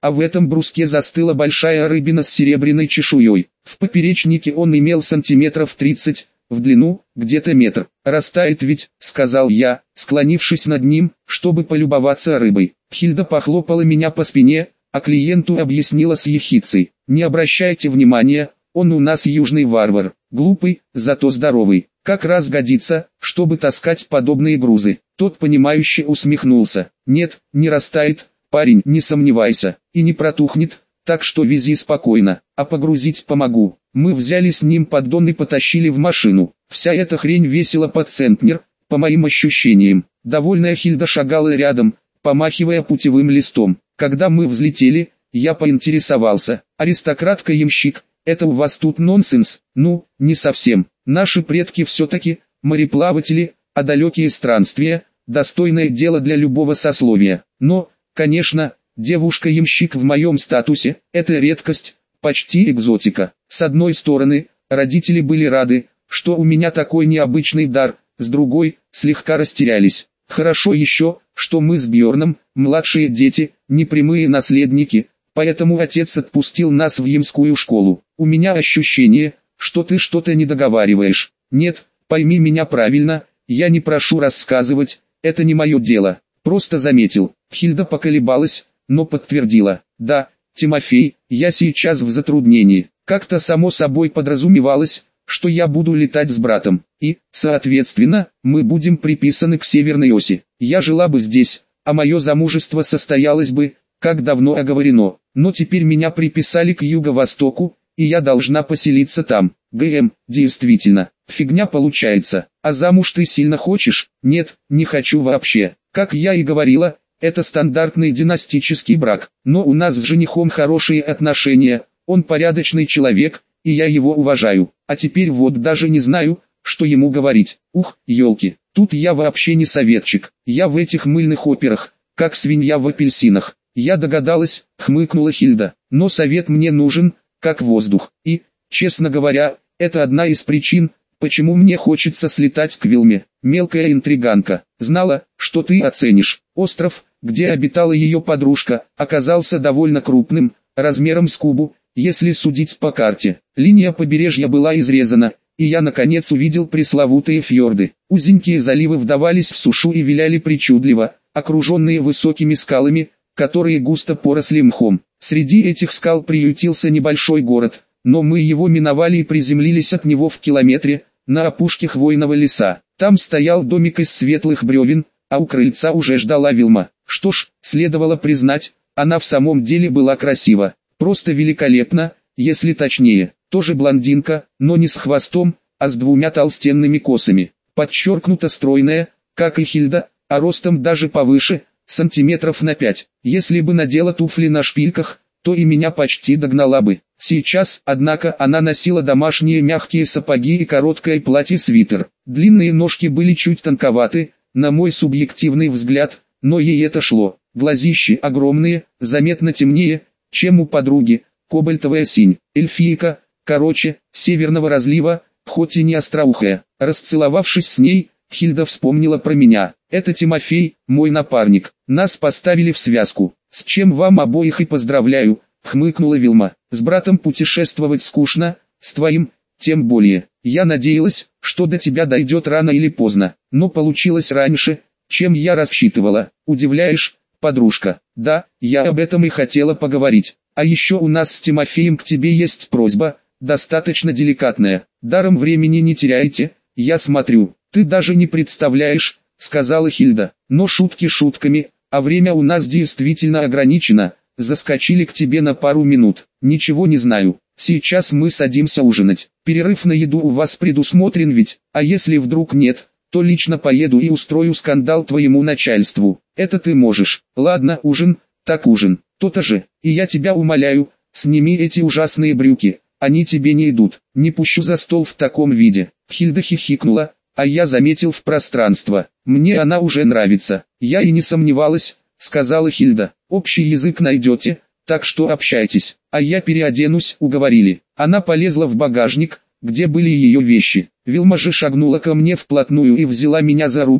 а в этом бруске застыла большая рыбина с серебряной чешуей. В поперечнике он имел сантиметров тридцать, в длину, где-то метр. «Растает ведь», — сказал я, склонившись над ним, чтобы полюбоваться рыбой. Хильда похлопала меня по спине, а клиенту объяснила с ехицей: «Не обращайте внимания, он у нас южный варвар, глупый, зато здоровый, как раз годится, чтобы таскать подобные грузы». Тот понимающе усмехнулся: «Нет, не растает, парень, не сомневайся, и не протухнет, так что вези спокойно, а погрузить помогу». Мы взяли с ним поддон и потащили в машину. Вся эта хрень весила под центнер, по моим ощущениям. Довольная Хильда шагала рядом, помахивая путевым листом. Когда мы взлетели, я поинтересовался: «Аристократка-ямщик, это у вас тут нонсенс?» «Ну, не совсем. Наши предки все-таки мореплаватели, а далекие странствия – достойное дело для любого сословия. Но, конечно, девушка-ямщик в моем статусе – это редкость, почти экзотика. С одной стороны, родители были рады, что у меня такой необычный дар, с другой, слегка растерялись. Хорошо еще, что мы с Бьорном, младшие дети, не прямые наследники, поэтому отец отпустил нас в ямскую школу. У меня ощущение, что ты что-то не договариваешь». «Нет, пойми меня правильно, я не прошу рассказывать, это не мое дело, просто заметил». Хильда поколебалась, но подтвердила: «Да, Тимофей, я сейчас в затруднении. Как-то само собой подразумевалось, что я буду летать с братом, и, соответственно, мы будем приписаны к Северной оси. Я жила бы здесь, а мое замужество состоялось бы, как давно оговорено, но теперь меня приписали к юго-востоку, и я должна поселиться там». «ГМ, действительно, фигня получается. А замуж ты сильно хочешь?» «Нет, не хочу вообще. Как я и говорила, это стандартный династический брак, но у нас с женихом хорошие отношения, он порядочный человек, и я его уважаю. А теперь вот даже не знаю, что ему говорить. Ух, елки, тут я вообще не советчик, я в этих мыльных операх, как свинья в апельсинах». «Я догадалась», — хмыкнула Хильда, — «но совет мне нужен, как воздух, и, честно говоря, это одна из причин, почему мне хочется слетать к Вилме». Мелкая интриганка, знала, что ты оценишь. Остров, где обитала ее подружка, оказался довольно крупным, размером с Кубу, если судить по карте. Линия побережья была изрезана, и я наконец увидел пресловутые фьорды. Узенькие заливы вдавались в сушу и виляли причудливо, окруженные высокими скалами, которые густо поросли мхом. Среди этих скал приютился небольшой город, но мы его миновали и приземлились от него в километре, на опушке хвойного леса. Там стоял домик из светлых бревен, а у крыльца уже ждала Вилма. Что ж, следовало признать, она в самом деле была красива. Просто великолепно, если точнее. Тоже блондинка, но не с хвостом, а с двумя толстенными косами. Подчеркнуто стройная, как и Хильда, а ростом даже повыше, сантиметров на пять. Если бы надела туфли на шпильках, то и меня почти догнала бы. Сейчас, однако, она носила домашние мягкие сапоги и короткое платье-свитер. Длинные ножки были чуть тонковаты, на мой субъективный взгляд, но ей это шло. Глазищи огромные, заметно темнее, чем у подруги, кобальтовая синь. Эльфийка, короче, северного разлива, хоть и не остроухая. Расцеловавшись с ней, Хильда вспомнила про меня. «Это Тимофей, мой напарник. Нас поставили в связку. С чем вам обоих и поздравляю», — хмыкнула Вилма. «С братом путешествовать скучно, с твоим, тем более. Я надеялась, что до тебя дойдет рано или поздно, но получилось раньше, чем я рассчитывала. Удивляешь, подружка?» «Да, я об этом и хотела поговорить. А еще у нас с Тимофеем к тебе есть просьба, достаточно деликатная. Даром времени не теряйте, я смотрю. Ты даже не представляешь», — сказала Хильда. «Но шутки шутками, а время у нас действительно ограничено. Заскочили к тебе на пару минут. Ничего не знаю. Сейчас мы садимся ужинать. Перерыв на еду у вас предусмотрен ведь, а если вдруг нет, то лично поеду и устрою скандал твоему начальству. Это ты можешь. Ладно, ужин, так ужин. То-то же. И я тебя умоляю, сними эти ужасные брюки, они тебе не идут. Не пущу за стол в таком виде». Хильда хихикнула, а я заметил в пространство. «Мне она уже нравится». «Я и не сомневалась», — сказала Хильда. «Общий язык найдете, так что общайтесь, а я переоденусь», — уговорили. Она полезла в багажник, где были ее вещи. Вилма же шагнула ко мне вплотную и взяла меня за руки,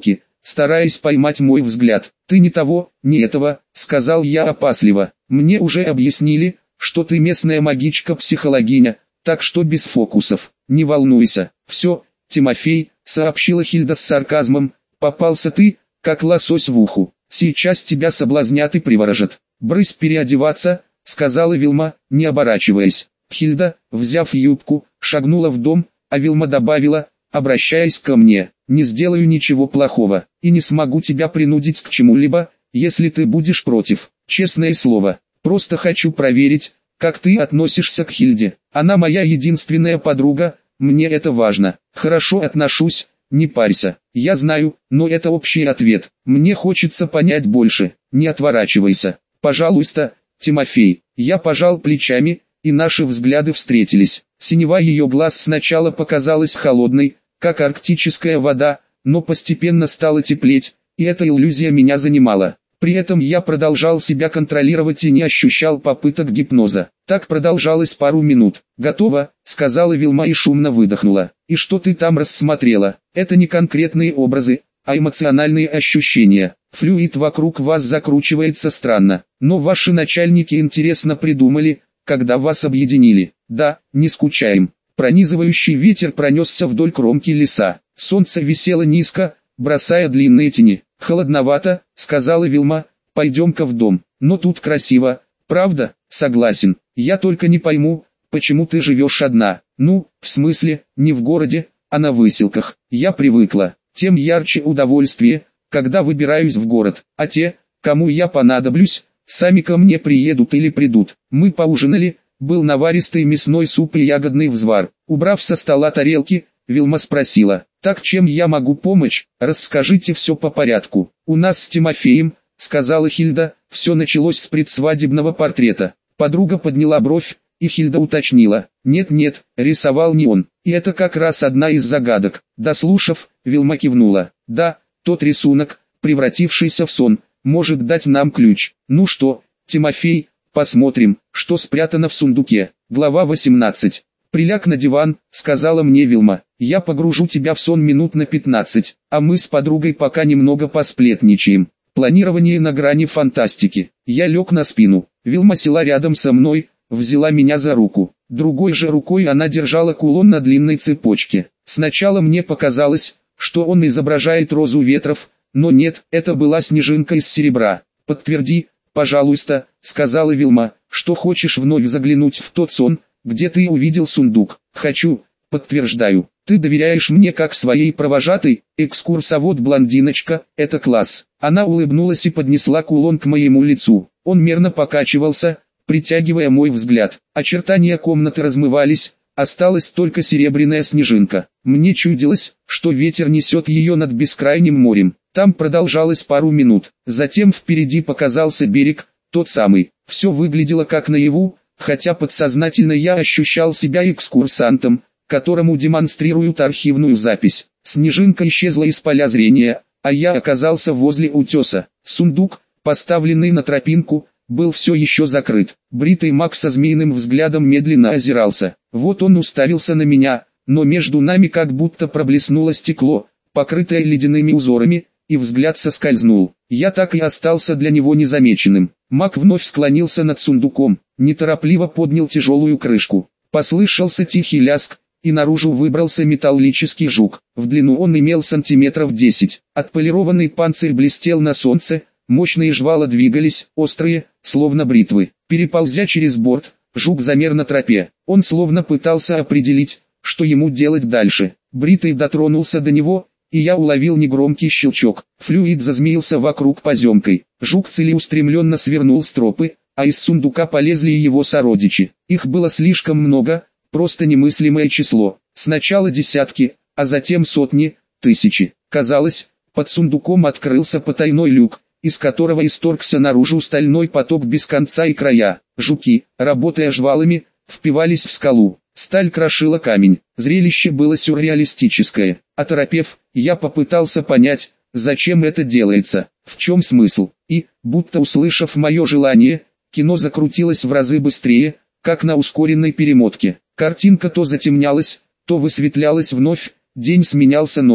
стараясь поймать мой взгляд. «Ты не того, не этого», — сказал я опасливо. «Мне уже объяснили, что ты местная магичка-психологиня, так что без фокусов. Не волнуйся». «Все, Тимофей», — сообщила Хильда с сарказмом, — «попался ты, как лосось в уху. Сейчас тебя соблазнят и приворожат. Брысь переодеваться», — сказала Вилма, не оборачиваясь. Хильда, взяв юбку, шагнула в дом, а Вилма добавила, обращаясь ко мне: «Не сделаю ничего плохого, и не смогу тебя принудить к чему-либо, если ты будешь против. Честное слово, просто хочу проверить, как ты относишься к Хильде. Она моя единственная подруга, мне это важно». «Хорошо отношусь, не парься. Я знаю, но это общий ответ. Мне хочется понять больше. Не отворачивайся. Пожалуйста, Тимофей». Я пожал плечами, и наши взгляды встретились. Синева ее глаз сначала показалась холодной, как арктическая вода, но постепенно стала теплеть, и эта иллюзия меня занимала. При этом я продолжал себя контролировать и не ощущал попыток гипноза. Так продолжалось пару минут. «Готово», — сказала Вилма и шумно выдохнула. «И что ты там рассмотрела? Это не конкретные образы, а эмоциональные ощущения. Флюид вокруг вас закручивается странно, но ваши начальники интересно придумали, когда вас объединили. Да, не скучаем». Пронизывающий ветер пронесся вдоль кромки леса. Солнце висело низко, бросая длинные тени. «Холодновато», — сказала Вилма, — «пойдем-ка в дом». «Но тут красиво, правда?» «Согласен. Я только не пойму, почему ты живешь одна». «Ну, в смысле, не в городе, а на выселках. Я привыкла. Тем ярче удовольствие, когда выбираюсь в город. А те, кому я понадоблюсь, сами ко мне приедут или придут». Мы поужинали, был наваристый мясной суп и ягодный взвар. Убрав со стола тарелки, Вилма спросила: «Так чем я могу помочь? Расскажите все по порядку». «У нас с Тимофеем», — сказала Хильда, — «все началось с предсвадебного портрета». Подруга подняла бровь, и Хильда уточнила: «Нет-нет, рисовал не он». И это как раз одна из загадок. Дослушав, Вилма кивнула. «Да, тот рисунок, превратившийся в сон, может дать нам ключ. Ну что, Тимофей, посмотрим, что спрятано в сундуке». Глава восемнадцать. «Приляг на диван», — сказала мне Вилма. «Я погружу тебя в сон минут на пятнадцать, а мы с подругой пока немного посплетничаем». Планирование на грани фантастики. Я лег на спину. Вилма села рядом со мной, взяла меня за руку. Другой же рукой она держала кулон на длинной цепочке. Сначала мне показалось, что он изображает розу ветров, но нет, это была снежинка из серебра. «Подтверди, пожалуйста», — сказала Вилма, — «что хочешь вновь заглянуть в тот сон, где ты увидел сундук». «Хочу, подтверждаю. Ты доверяешь мне как своей провожатой?» «Экскурсовод-блондиночка, это класс». Она улыбнулась и поднесла кулон к моему лицу. Он мерно покачивался, притягивая мой взгляд. Очертания комнаты размывались, осталась только серебряная снежинка. Мне чудилось, что ветер несет ее над бескрайним морем. Там продолжалось пару минут. Затем впереди показался берег, тот самый. Все выглядело как наяву, хотя подсознательно я ощущал себя экскурсантом, которому демонстрируют архивную запись. Снежинка исчезла из поля зрения, а я оказался возле утеса. Сундук, поставленный на тропинку, был все еще закрыт. Бритый маг со змеиным взглядом медленно озирался. Вот он уставился на меня, но между нами как будто проблеснуло стекло, покрытое ледяными узорами, и взгляд соскользнул. Я так и остался для него незамеченным. Маг вновь склонился над сундуком, неторопливо поднял тяжелую крышку. Послышался тихий ляск, и наружу выбрался металлический жук. В длину он имел сантиметров десять. Отполированный панцирь блестел на солнце, мощные жвала двигались, острые, словно бритвы. Переползя через борт, жук замер на тропе. Он словно пытался определить, что ему делать дальше. Бритый дотронулся до него, и я уловил негромкий щелчок. Флюид зазмеился вокруг поземкой. Жук целеустремленно свернул с тропы, а из сундука полезли его сородичи. Их было слишком много, просто немыслимое число. Сначала десятки, а затем сотни, тысячи. Казалось, под сундуком открылся потайной люк, из которого исторгся наружу стальной поток без конца и края. Жуки, работая жвалами, впивались в скалу. Сталь крошила камень. Зрелище было сюрреалистическое. Оторопев, я попытался понять, зачем это делается, в чем смысл. И, будто услышав мое желание, кино закрутилось в разы быстрее, как на ускоренной перемотке. Картинка то затемнялась, то высветлялась вновь, день сменялся ночью.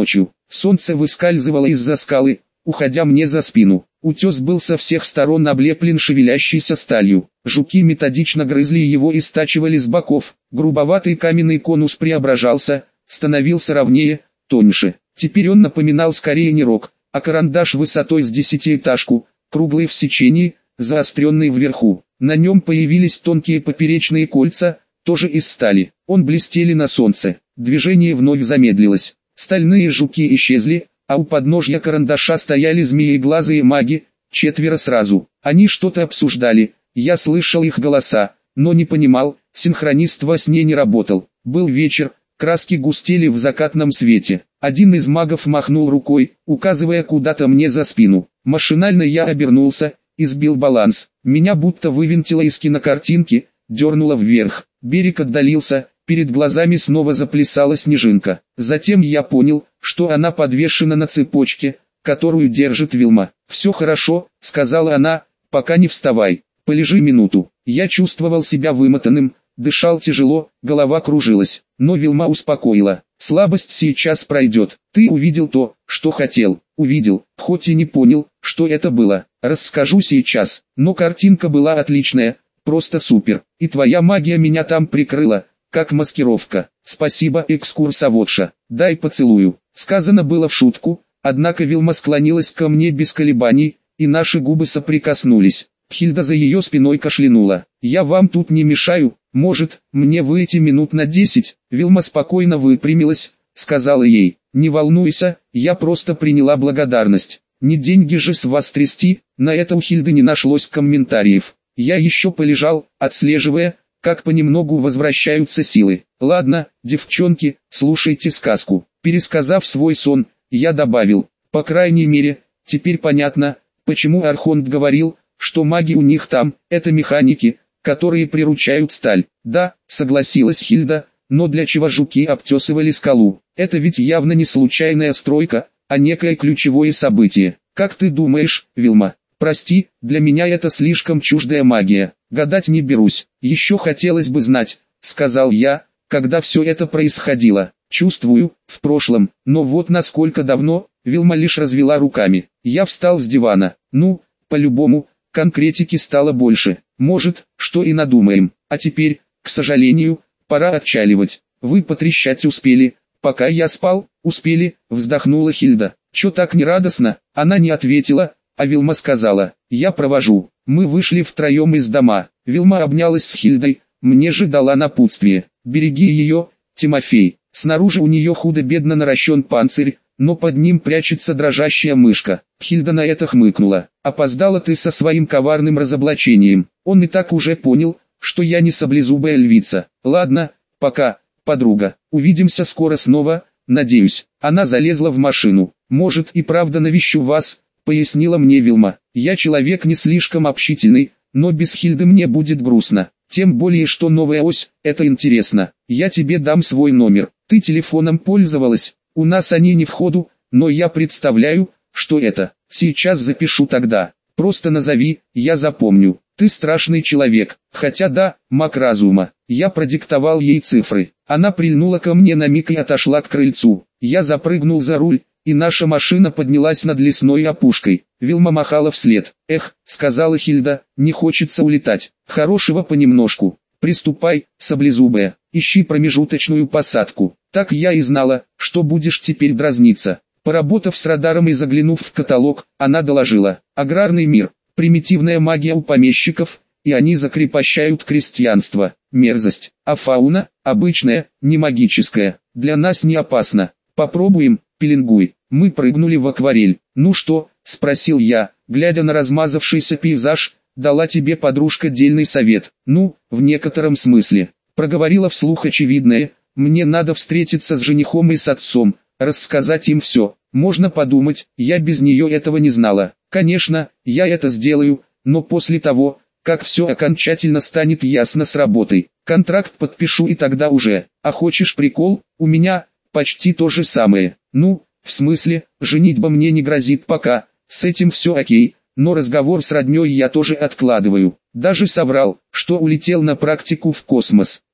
Солнце выскальзывало из-за скалы, уходя мне за спину. Утес был со всех сторон облеплен шевелящейся сталью. Жуки методично грызли его и стачивали с боков. Грубоватый каменный конус преображался, становился ровнее, тоньше. Теперь он напоминал скорее не рог, а карандаш высотой с десятиэтажку, круглый в сечении, заостренный вверху. На нем появились тонкие поперечные кольца, тоже из стали. Он блестели на солнце. Движение вновь замедлилось. Стальные жуки исчезли, а у подножья карандаша стояли змееглазые маги, четверо сразу. Они что-то обсуждали, я слышал их голоса, но не понимал, синхронист во сне не работал. Был вечер, краски густели в закатном свете. Один из магов махнул рукой, указывая куда-то мне за спину. Машинально я обернулся и сбил баланс. Меня будто вывинтило из кинокартинки, дернуло вверх. Берег отдалился, перед глазами снова заплясала снежинка. Затем я понял, что она подвешена на цепочке, которую держит Вилма. «Все хорошо», — сказала она, — «пока не вставай, полежи минуту». Я чувствовал себя вымотанным, дышал тяжело, голова кружилась, но Вилма успокоила. «Слабость сейчас пройдет. Ты увидел то, что хотел, увидел, хоть и не понял, что это было. Расскажу сейчас, но картинка была отличная, просто супер, и твоя магия меня там прикрыла, как маскировка. Спасибо, экскурсоводша, дай поцелую». Сказано было в шутку, однако Вилма склонилась ко мне без колебаний, и наши губы соприкоснулись. Хильда за ее спиной кашлянула. «Я вам тут не мешаю, может, мне выйти минут на десять?» Вилма спокойно выпрямилась, сказала ей: «Не волнуйся, я просто приняла благодарность. Не деньги же с вас трясти». На это у Хильды не нашлось комментариев. Я еще полежал, отслеживая, как понемногу возвращаются силы. «Ладно, девчонки, слушайте сказку». Пересказав свой сон, я добавил: «По крайней мере, теперь понятно, почему Архонт говорил, что маги у них там, это механики, которые приручают сталь». «Да», согласилась Хильда, «но для чего жуки обтесывали скалу? Это ведь явно не случайная стройка, а некое ключевое событие. Как ты думаешь, Вилма?» «Прости, для меня это слишком чуждая магия, гадать не берусь. Еще хотелось бы знать», — сказал я, — «когда все это происходило». «Чувствую, в прошлом, но вот насколько давно?» Вилма лишь развела руками. Я встал с дивана. «Ну, по-любому, конкретики стало больше. Может, что и надумаем. А теперь, к сожалению, пора отчаливать. Вы потрещать успели, пока я спал?» «Успели», вздохнула Хильда. «Чё так нерадостно?» Она не ответила, а Вилма сказала: «Я провожу». Мы вышли втроем из дома. Вилма обнялась с Хильдой, мне же дала напутствие: «Береги ее, Тимофей». Снаружи у нее худо-бедно наращен панцирь, но под ним прячется дрожащая мышка. Хильда на это хмыкнула. «Опоздала ты со своим коварным разоблачением». Он и так уже понял, что я не саблезубая львица. «Ладно, пока, подруга. Увидимся скоро снова, надеюсь». Она залезла в машину. «Может и правда навещу вас», — пояснила мне Вилма. «Я человек не слишком общительный, но без Хильды мне будет грустно. Тем более, что новая ось, это интересно. Я тебе дам свой номер. Ты телефоном пользовалась? У нас они не в ходу, но я представляю, что это. Сейчас запишу тогда. Просто назови, я запомню. Ты страшный человек, хотя да, маг разума». Я продиктовал ей цифры. Она прильнула ко мне на миг и отошла к крыльцу. Я запрыгнул за руль, и наша машина поднялась над лесной опушкой. Вилма махала вслед. «Эх», — сказала Хильда, — «не хочется улетать. Хорошего понемножку. Приступай, саблезубая, ищи промежуточную посадку». Так я и знала, что будешь теперь дразниться. Поработав с радаром и заглянув в каталог, она доложила: «Аграрный мир, примитивная магия у помещиков, и они закрепощают крестьянство. Мерзость. А фауна, обычная, не магическая, для нас не опасна. Попробуем, пеленгуй». Мы прыгнули в акварель. «Ну что?» — спросил я, глядя на размазавшийся пейзаж. «Дала тебе подружка дельный совет». «Ну, в некотором смысле». Проговорила вслух очевидное: «Мне надо встретиться с женихом и с отцом, рассказать им все. Можно подумать, я без нее этого не знала. Конечно, я это сделаю, но после того, как все окончательно станет ясно с работой. Контракт подпишу и тогда уже. А хочешь прикол? У меня почти то же самое. Ну, в смысле, женитьба мне не грозит пока, с этим все окей, но разговор с родней я тоже откладываю. Даже соврал, что улетел на практику в космос.